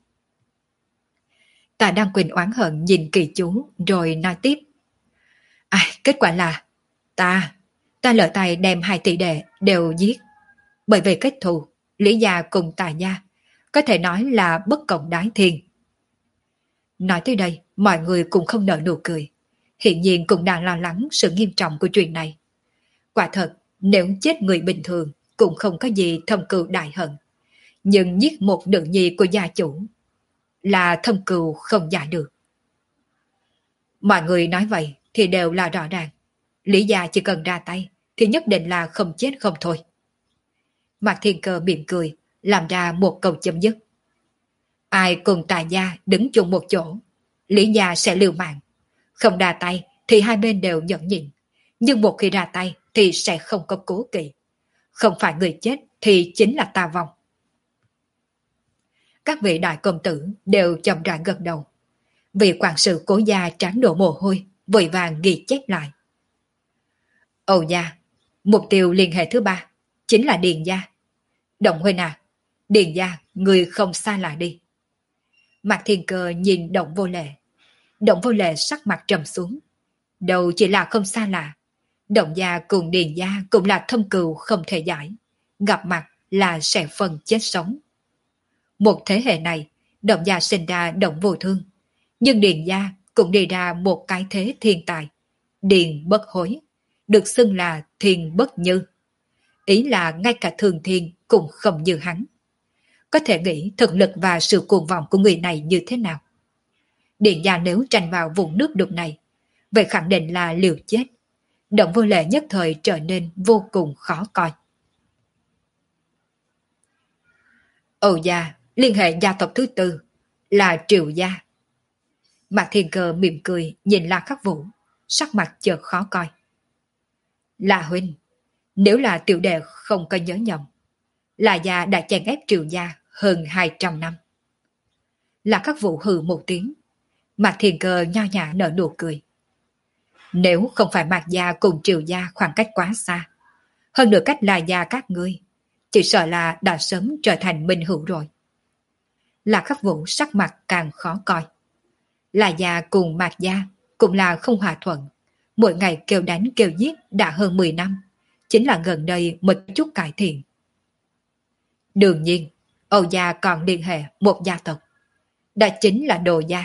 S1: Tạ Đan Quỳnh oán hận nhìn Kỳ chú rồi nói tiếp. À, kết quả là ta, ta lỡ tay đem hai tỷ đệ đều giết. Bởi vì kết thù, Lý gia cùng Tạ gia có thể nói là bất cộng đái thiên. Nói tới đây, mọi người cũng không nở nụ cười. Hiện nhiên cũng đang lo lắng sự nghiêm trọng của chuyện này. Quả thật, nếu chết người bình thường cũng không có gì thâm cừu đại hận. Nhưng giết một nữ nhi của gia chủ là thâm cừu không giải được. Mọi người nói vậy thì đều là rõ ràng. Lý gia chỉ cần ra tay thì nhất định là không chết không thôi. Mạc Thiên Cơ mỉm cười, làm ra một câu chấm dứt. Ai cùng Tạ gia đứng chung một chỗ, Lý gia sẽ liều mạng. Không ra tay thì hai bên đều nhẫn nhịn. Nhưng một khi ra tay thì sẽ không có cố kỵ. Không phải người chết thì chính là ta vong. Các vị đại công tử đều chậm rãi gật đầu. Vị quản sự Cố gia trán đổ mồ hôi, vội vàng ghi chép lại. Âu gia, mục tiêu liên hệ thứ ba chính là Điền gia. Động huynh à, Điền gia người không xa lại đi. Mạc Thiên Cơ nhìn Động Vô Lệ. Động Vô Lệ sắc mặt trầm xuống. Đầu chỉ là không xa lạ. Động gia cùng Điền gia cũng là thâm cừu không thể giải. Gặp mặt là sẽ phân chết sống. Một thế hệ này, Động gia sinh ra Động Vô Thương. Nhưng Điền gia cũng đi ra một cái thế thiên tài. Điền bất hối, được xưng là thiên bất như. Ý là ngay cả thường thiên cũng không như hắn. Có thể nghĩ thực lực và sự cuồng vọng của người này như thế nào. Điền gia nếu tranh vào vùng nước đục này, vậy khẳng định là liều chết. Động Vô Lệ nhất thời trở nên vô cùng khó coi. Âu gia liên hệ gia tộc thứ tư là Triệu gia. Mạc Thiên Cơ mỉm cười nhìn La Khắc Vũ, sắc mặt chợt khó coi. La huynh, nếu là tiểu đệ không có nhớ nhầm, La gia đã chèn ép Triệu gia hơn hai trăm năm. La Khắc Vũ hừ một tiếng, Mạc Thiên Cơ nho nhã nở nụ cười. Nếu không phải Mạc gia cùng Triệu gia khoảng cách quá xa, hơn nữa cách La gia các ngươi, chỉ sợ là đã sớm trở thành minh hữu rồi. La Khắc Vũ sắc mặt càng khó coi. La gia cùng Mạc gia cũng là không hòa thuận, mỗi ngày kêu đánh kêu giết đã hơn mười năm, chính là gần đây một chút cải thiện. Đương nhiên, Âu gia còn liên hệ một gia tộc, đó chính là Đồ gia.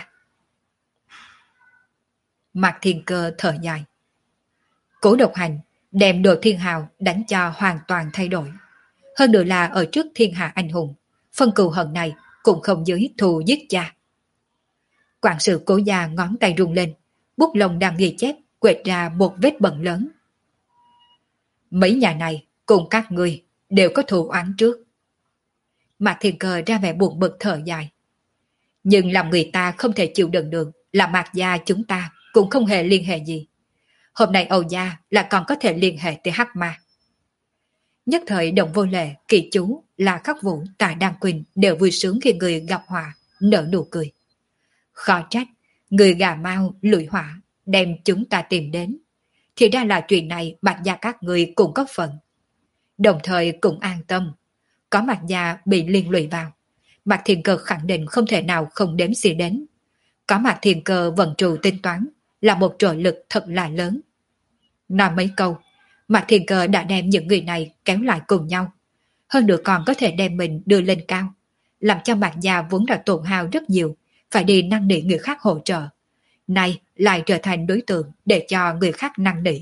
S1: Mạc Thiên Cơ thở dài. Cố Độc Hành đem Đồ Thiên Hào đánh cho hoàn toàn thay đổi. Hơn nữa là ở trước thiên hạ anh hùng, phân cừu hận này cũng không dưới thù giết cha. Quản sự Cố gia ngón tay rung lên, bút lông đang ghi chép quệt ra một vết bẩn lớn. Mấy nhà này cùng các ngươi đều có thù oán trước. Mạc Thiên Cơ ra vẻ buồn bực thở dài. Nhưng làm người ta không thể chịu đựng được là Mạc gia chúng ta cũng không hề liên hệ gì. Hôm nay Âu gia là còn có thể liên hệ tới Hắc Ma. Nhất thời Đồng Vô Lệ, Kỳ Chú, là Khắc Vũ, Tạ Đan Quỳnh đều vui sướng khi người gặp họa, nở nụ cười. Khó trách, người gà mau, lụi họa, đem chúng ta tìm đến. Thì ra là chuyện này Mạc gia các người cũng có phần. Đồng thời cũng an tâm, có Mạc gia bị liên lụy vào. Mạc Thiên Cơ khẳng định không thể nào không đếm xỉa đến. Có Mạc Thiên Cơ vận trụ tính toán là một trợ lực thật là lớn. Nói mấy câu, Mạc Thiên Cơ đã đem những người này kéo lại cùng nhau. Hơn nữa còn có thể đem mình đưa lên cao, làm cho Mạc gia vốn đã tổn hao rất nhiều, phải đi năn nỉ người khác hỗ trợ. Nay lại trở thành đối tượng để cho người khác năn nỉ.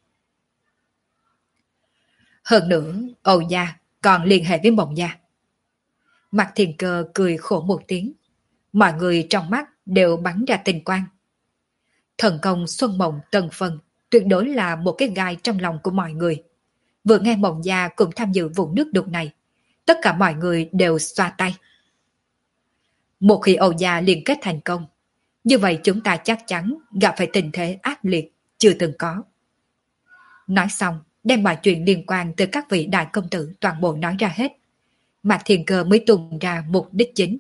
S1: Hơn nữa, Âu gia còn liên hệ với Mộng gia. Mạc Thiên Cơ cười khổ một tiếng. Mọi người trong mắt đều bắn ra tinh quang. Thần công Xuân Mộng Tân Phân tuyệt đối là một cái gai trong lòng của mọi người. Vừa nghe Mộng gia cũng tham dự vụ nước đục này, tất cả mọi người đều xoa tay. Một khi Âu gia liên kết thành công, như vậy chúng ta chắc chắn gặp phải tình thế ác liệt chưa từng có. Nói xong, đem mọi chuyện liên quan tới các vị đại công tử toàn bộ nói ra hết. Mạc Thiên Cơ mới tung ra mục đích chính.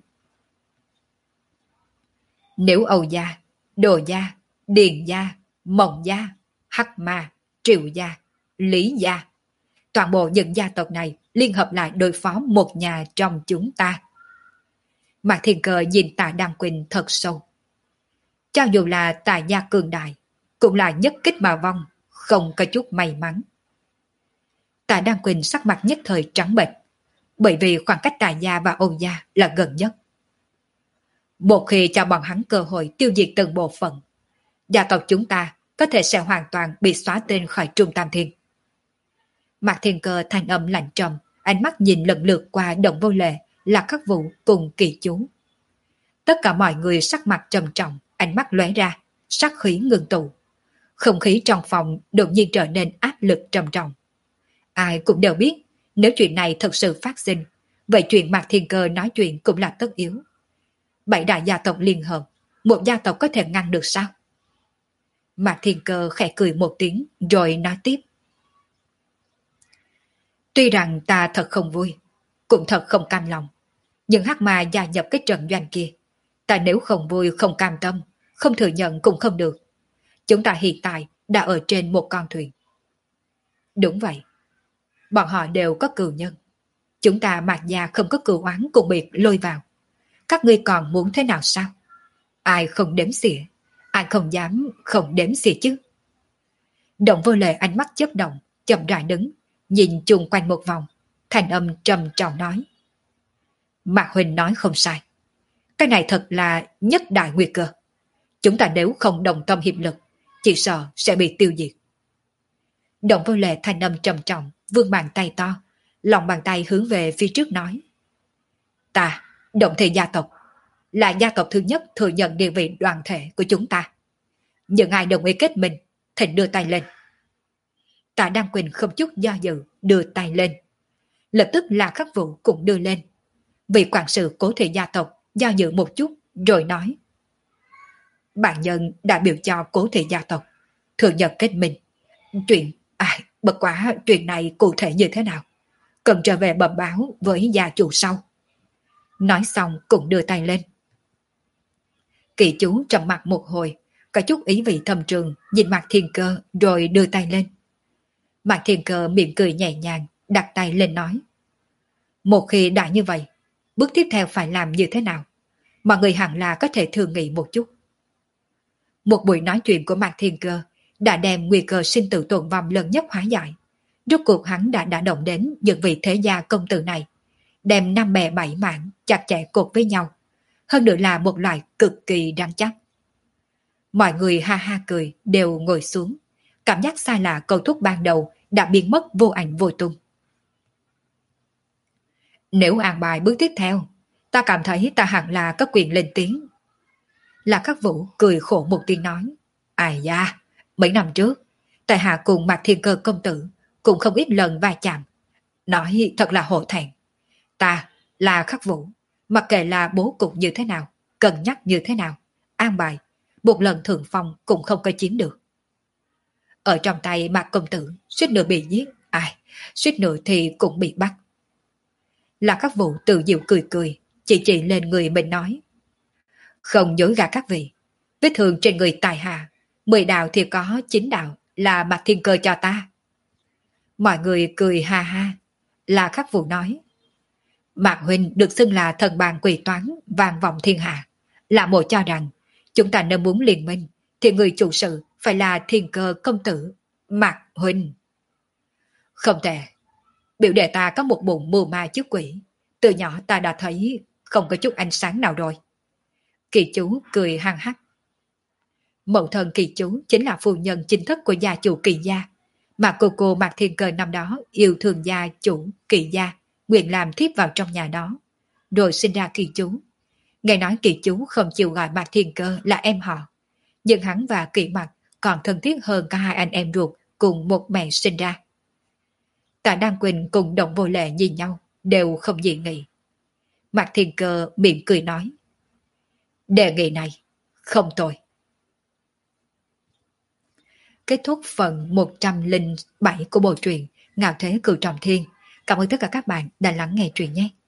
S1: Nếu Âu gia, Đồ gia, Điền gia, Mộng gia, Hắc Ma, Triệu gia, Lý gia, toàn bộ những gia tộc này liên hợp lại đối phó một nhà trong chúng ta. Mạc Thiên Cơ nhìn Tạ Đan Quỳnh thật sâu. Cho dù là Tạ gia cường đại, cũng là nhất kích mà vong, không có chút may mắn. Tạ Đan Quỳnh sắc mặt nhất thời trắng bệch, bởi vì khoảng cách Tạ gia và Âu gia là gần nhất. Một khi cho bọn hắn cơ hội tiêu diệt từng bộ phận, gia tộc chúng ta có thể sẽ hoàn toàn bị xóa tên khỏi Trung Tam Thiên. Mạc Thiên Cơ thanh âm lạnh trầm, ánh mắt nhìn lần lượt qua Đồng Vô Lệ, Lạc Khắc Vũ cùng Kỳ Chú. Tất cả mọi người sắc mặt trầm trọng, ánh mắt lóe ra, sát khí ngưng tụ. Không khí trong phòng đột nhiên trở nên áp lực trầm trọng. Ai cũng đều biết, nếu chuyện này thật sự phát sinh, vậy chuyện Mạc Thiên Cơ nói chuyện cũng là tất yếu. Bảy đại gia tộc liên hợp, một gia tộc có thể ngăn được sao? Mạc Thiên Cơ khẽ cười một tiếng rồi nói tiếp. Tuy rằng ta thật không vui, cũng thật không cam lòng, nhưng Hắc Ma gia nhập cái trận doanh kia, ta nếu không vui không cam tâm, không thừa nhận cũng không được. Chúng ta hiện tại đã ở trên một con thuyền. Đúng vậy, bọn họ đều có cừu nhân. Chúng ta Mạc gia không có cừu oán cũng bị lôi vào. Các ngươi còn muốn thế nào sao? Ai không đếm xỉa, ai không dám không đếm xỉa chứ? Đồng Vô Lệ ánh mắt chớp động, chậm rãi đứng, nhìn chung quanh một vòng, thành âm trầm trọng nói. Mạc Huynh nói không sai. Cái này thật là nhất đại nguy cơ. Chúng ta nếu không đồng tâm hiệp lực, chỉ sợ sẽ bị tiêu diệt. Đồng Vô Lệ thanh âm trầm trọng, vươn bàn tay to, lòng bàn tay hướng về phía trước nói. Ta, Động Thị gia tộc, là gia tộc thứ nhất thừa nhận địa vị đoàn thể của chúng ta. Những ai đồng ý kết minh, thỉnh đưa tay lên. Tạ Đan Quỳnh không chút do dự, đưa tay lên. Lập tức là Khắc Vũ cũng đưa lên. Vị quản sự Cố Thị gia tộc do dự một chút, rồi nói. Bản nhân đại biểu cho Cố Thị gia tộc, thừa nhận kết minh. Chuyện, à, bất quá chuyện này cụ thể như thế nào? Cần trở về bẩm báo với gia chủ sau. Nói xong cũng đưa tay lên. Kỳ Chú trầm mặt một hồi, có chút ý vị thầm trường, nhìn Mạc Thiên Cơ rồi đưa tay lên. Mạc Thiên Cơ mỉm cười nhẹ nhàng, đặt tay lên nói. Một khi đã như vậy, bước tiếp theo phải làm như thế nào? Mọi người hẳn là có thể thương nghị một chút. Một buổi nói chuyện của Mạc Thiên Cơ đã đem nguy cơ sinh tử tồn vong lần nhất hóa giải. Rốt cuộc hắn đã đã động đến những vị thế gia công tử này, đem năm bè bảy mảng chặt chẽ cột với nhau. Hơn nữa là một loại cực kỳ rắn chắc. Mọi người ha ha cười, đều ngồi xuống. Cảm giác sai lạ câu thúc ban đầu đã biến mất vô ảnh vô tung. Nếu an bài bước tiếp theo, ta cảm thấy ta hẳn là có quyền lên tiếng. Là Khắc Vũ cười khổ một tiếng nói. Ai da, mấy năm trước, tại hạ cùng Mạc Thiên Cơ công tử cũng không ít lần va chạm. Nói thật là hổ thẹn. Ta là Khắc Vũ, mặc kệ là bố cục như thế nào, cân nhắc như thế nào, an bài, một lần thượng phong cũng không có chiếm được. Ở trong tay Mạc công tử, suýt nữa bị giết, ai, suýt nữa thì cũng bị bắt. Là Khắc Vũ tự diệu cười cười, chỉ chỉ lên người mình nói. Không dối gạt các vị, vết thương trên người tài hạ, mười đạo thì có chín đạo là Mạc Thiên Cơ cho ta. Mọi người cười ha ha. Là Khắc Vũ nói. Mạc huynh được xưng là thần bàn quỷ toán vang vọng thiên hạ, là một cho rằng chúng ta nếu muốn liên minh thì người chủ sự phải là Thiên Cơ công tử Mạc huynh. Không tệ, biểu đệ ta có một bụng mưu ma trước quỷ, từ nhỏ ta đã thấy không có chút ánh sáng nào rồi. Kỳ chú cười hăng hắc. Mẫu thân Kỳ chú chính là phu nhân chính thức của gia chủ Kỳ gia, mà cô cô Mạc Thiên Cơ năm đó yêu thương gia chủ Kỳ gia, nguyện làm thiếp vào trong nhà đó, rồi sinh ra Kỳ chú. Nghe nói Kỳ chú không chịu gọi Mạc Thiên Cơ là em họ, nhưng hắn và Kỳ Mặc còn thân thiết hơn cả hai anh em ruột cùng một mẹ sinh ra. Tạ Đan Quỳnh cùng Động Vô Lệ nhìn nhau, đều không dị nghị. Mạc Thiên Cơ mỉm cười nói. Đề nghị này, không tồi. Kết thúc phần một trăm lẻ bảy của bộ truyện Ngạo Thế Cửu Trọng Thiên. Cảm ơn tất cả các bạn đã lắng nghe truyện nhé.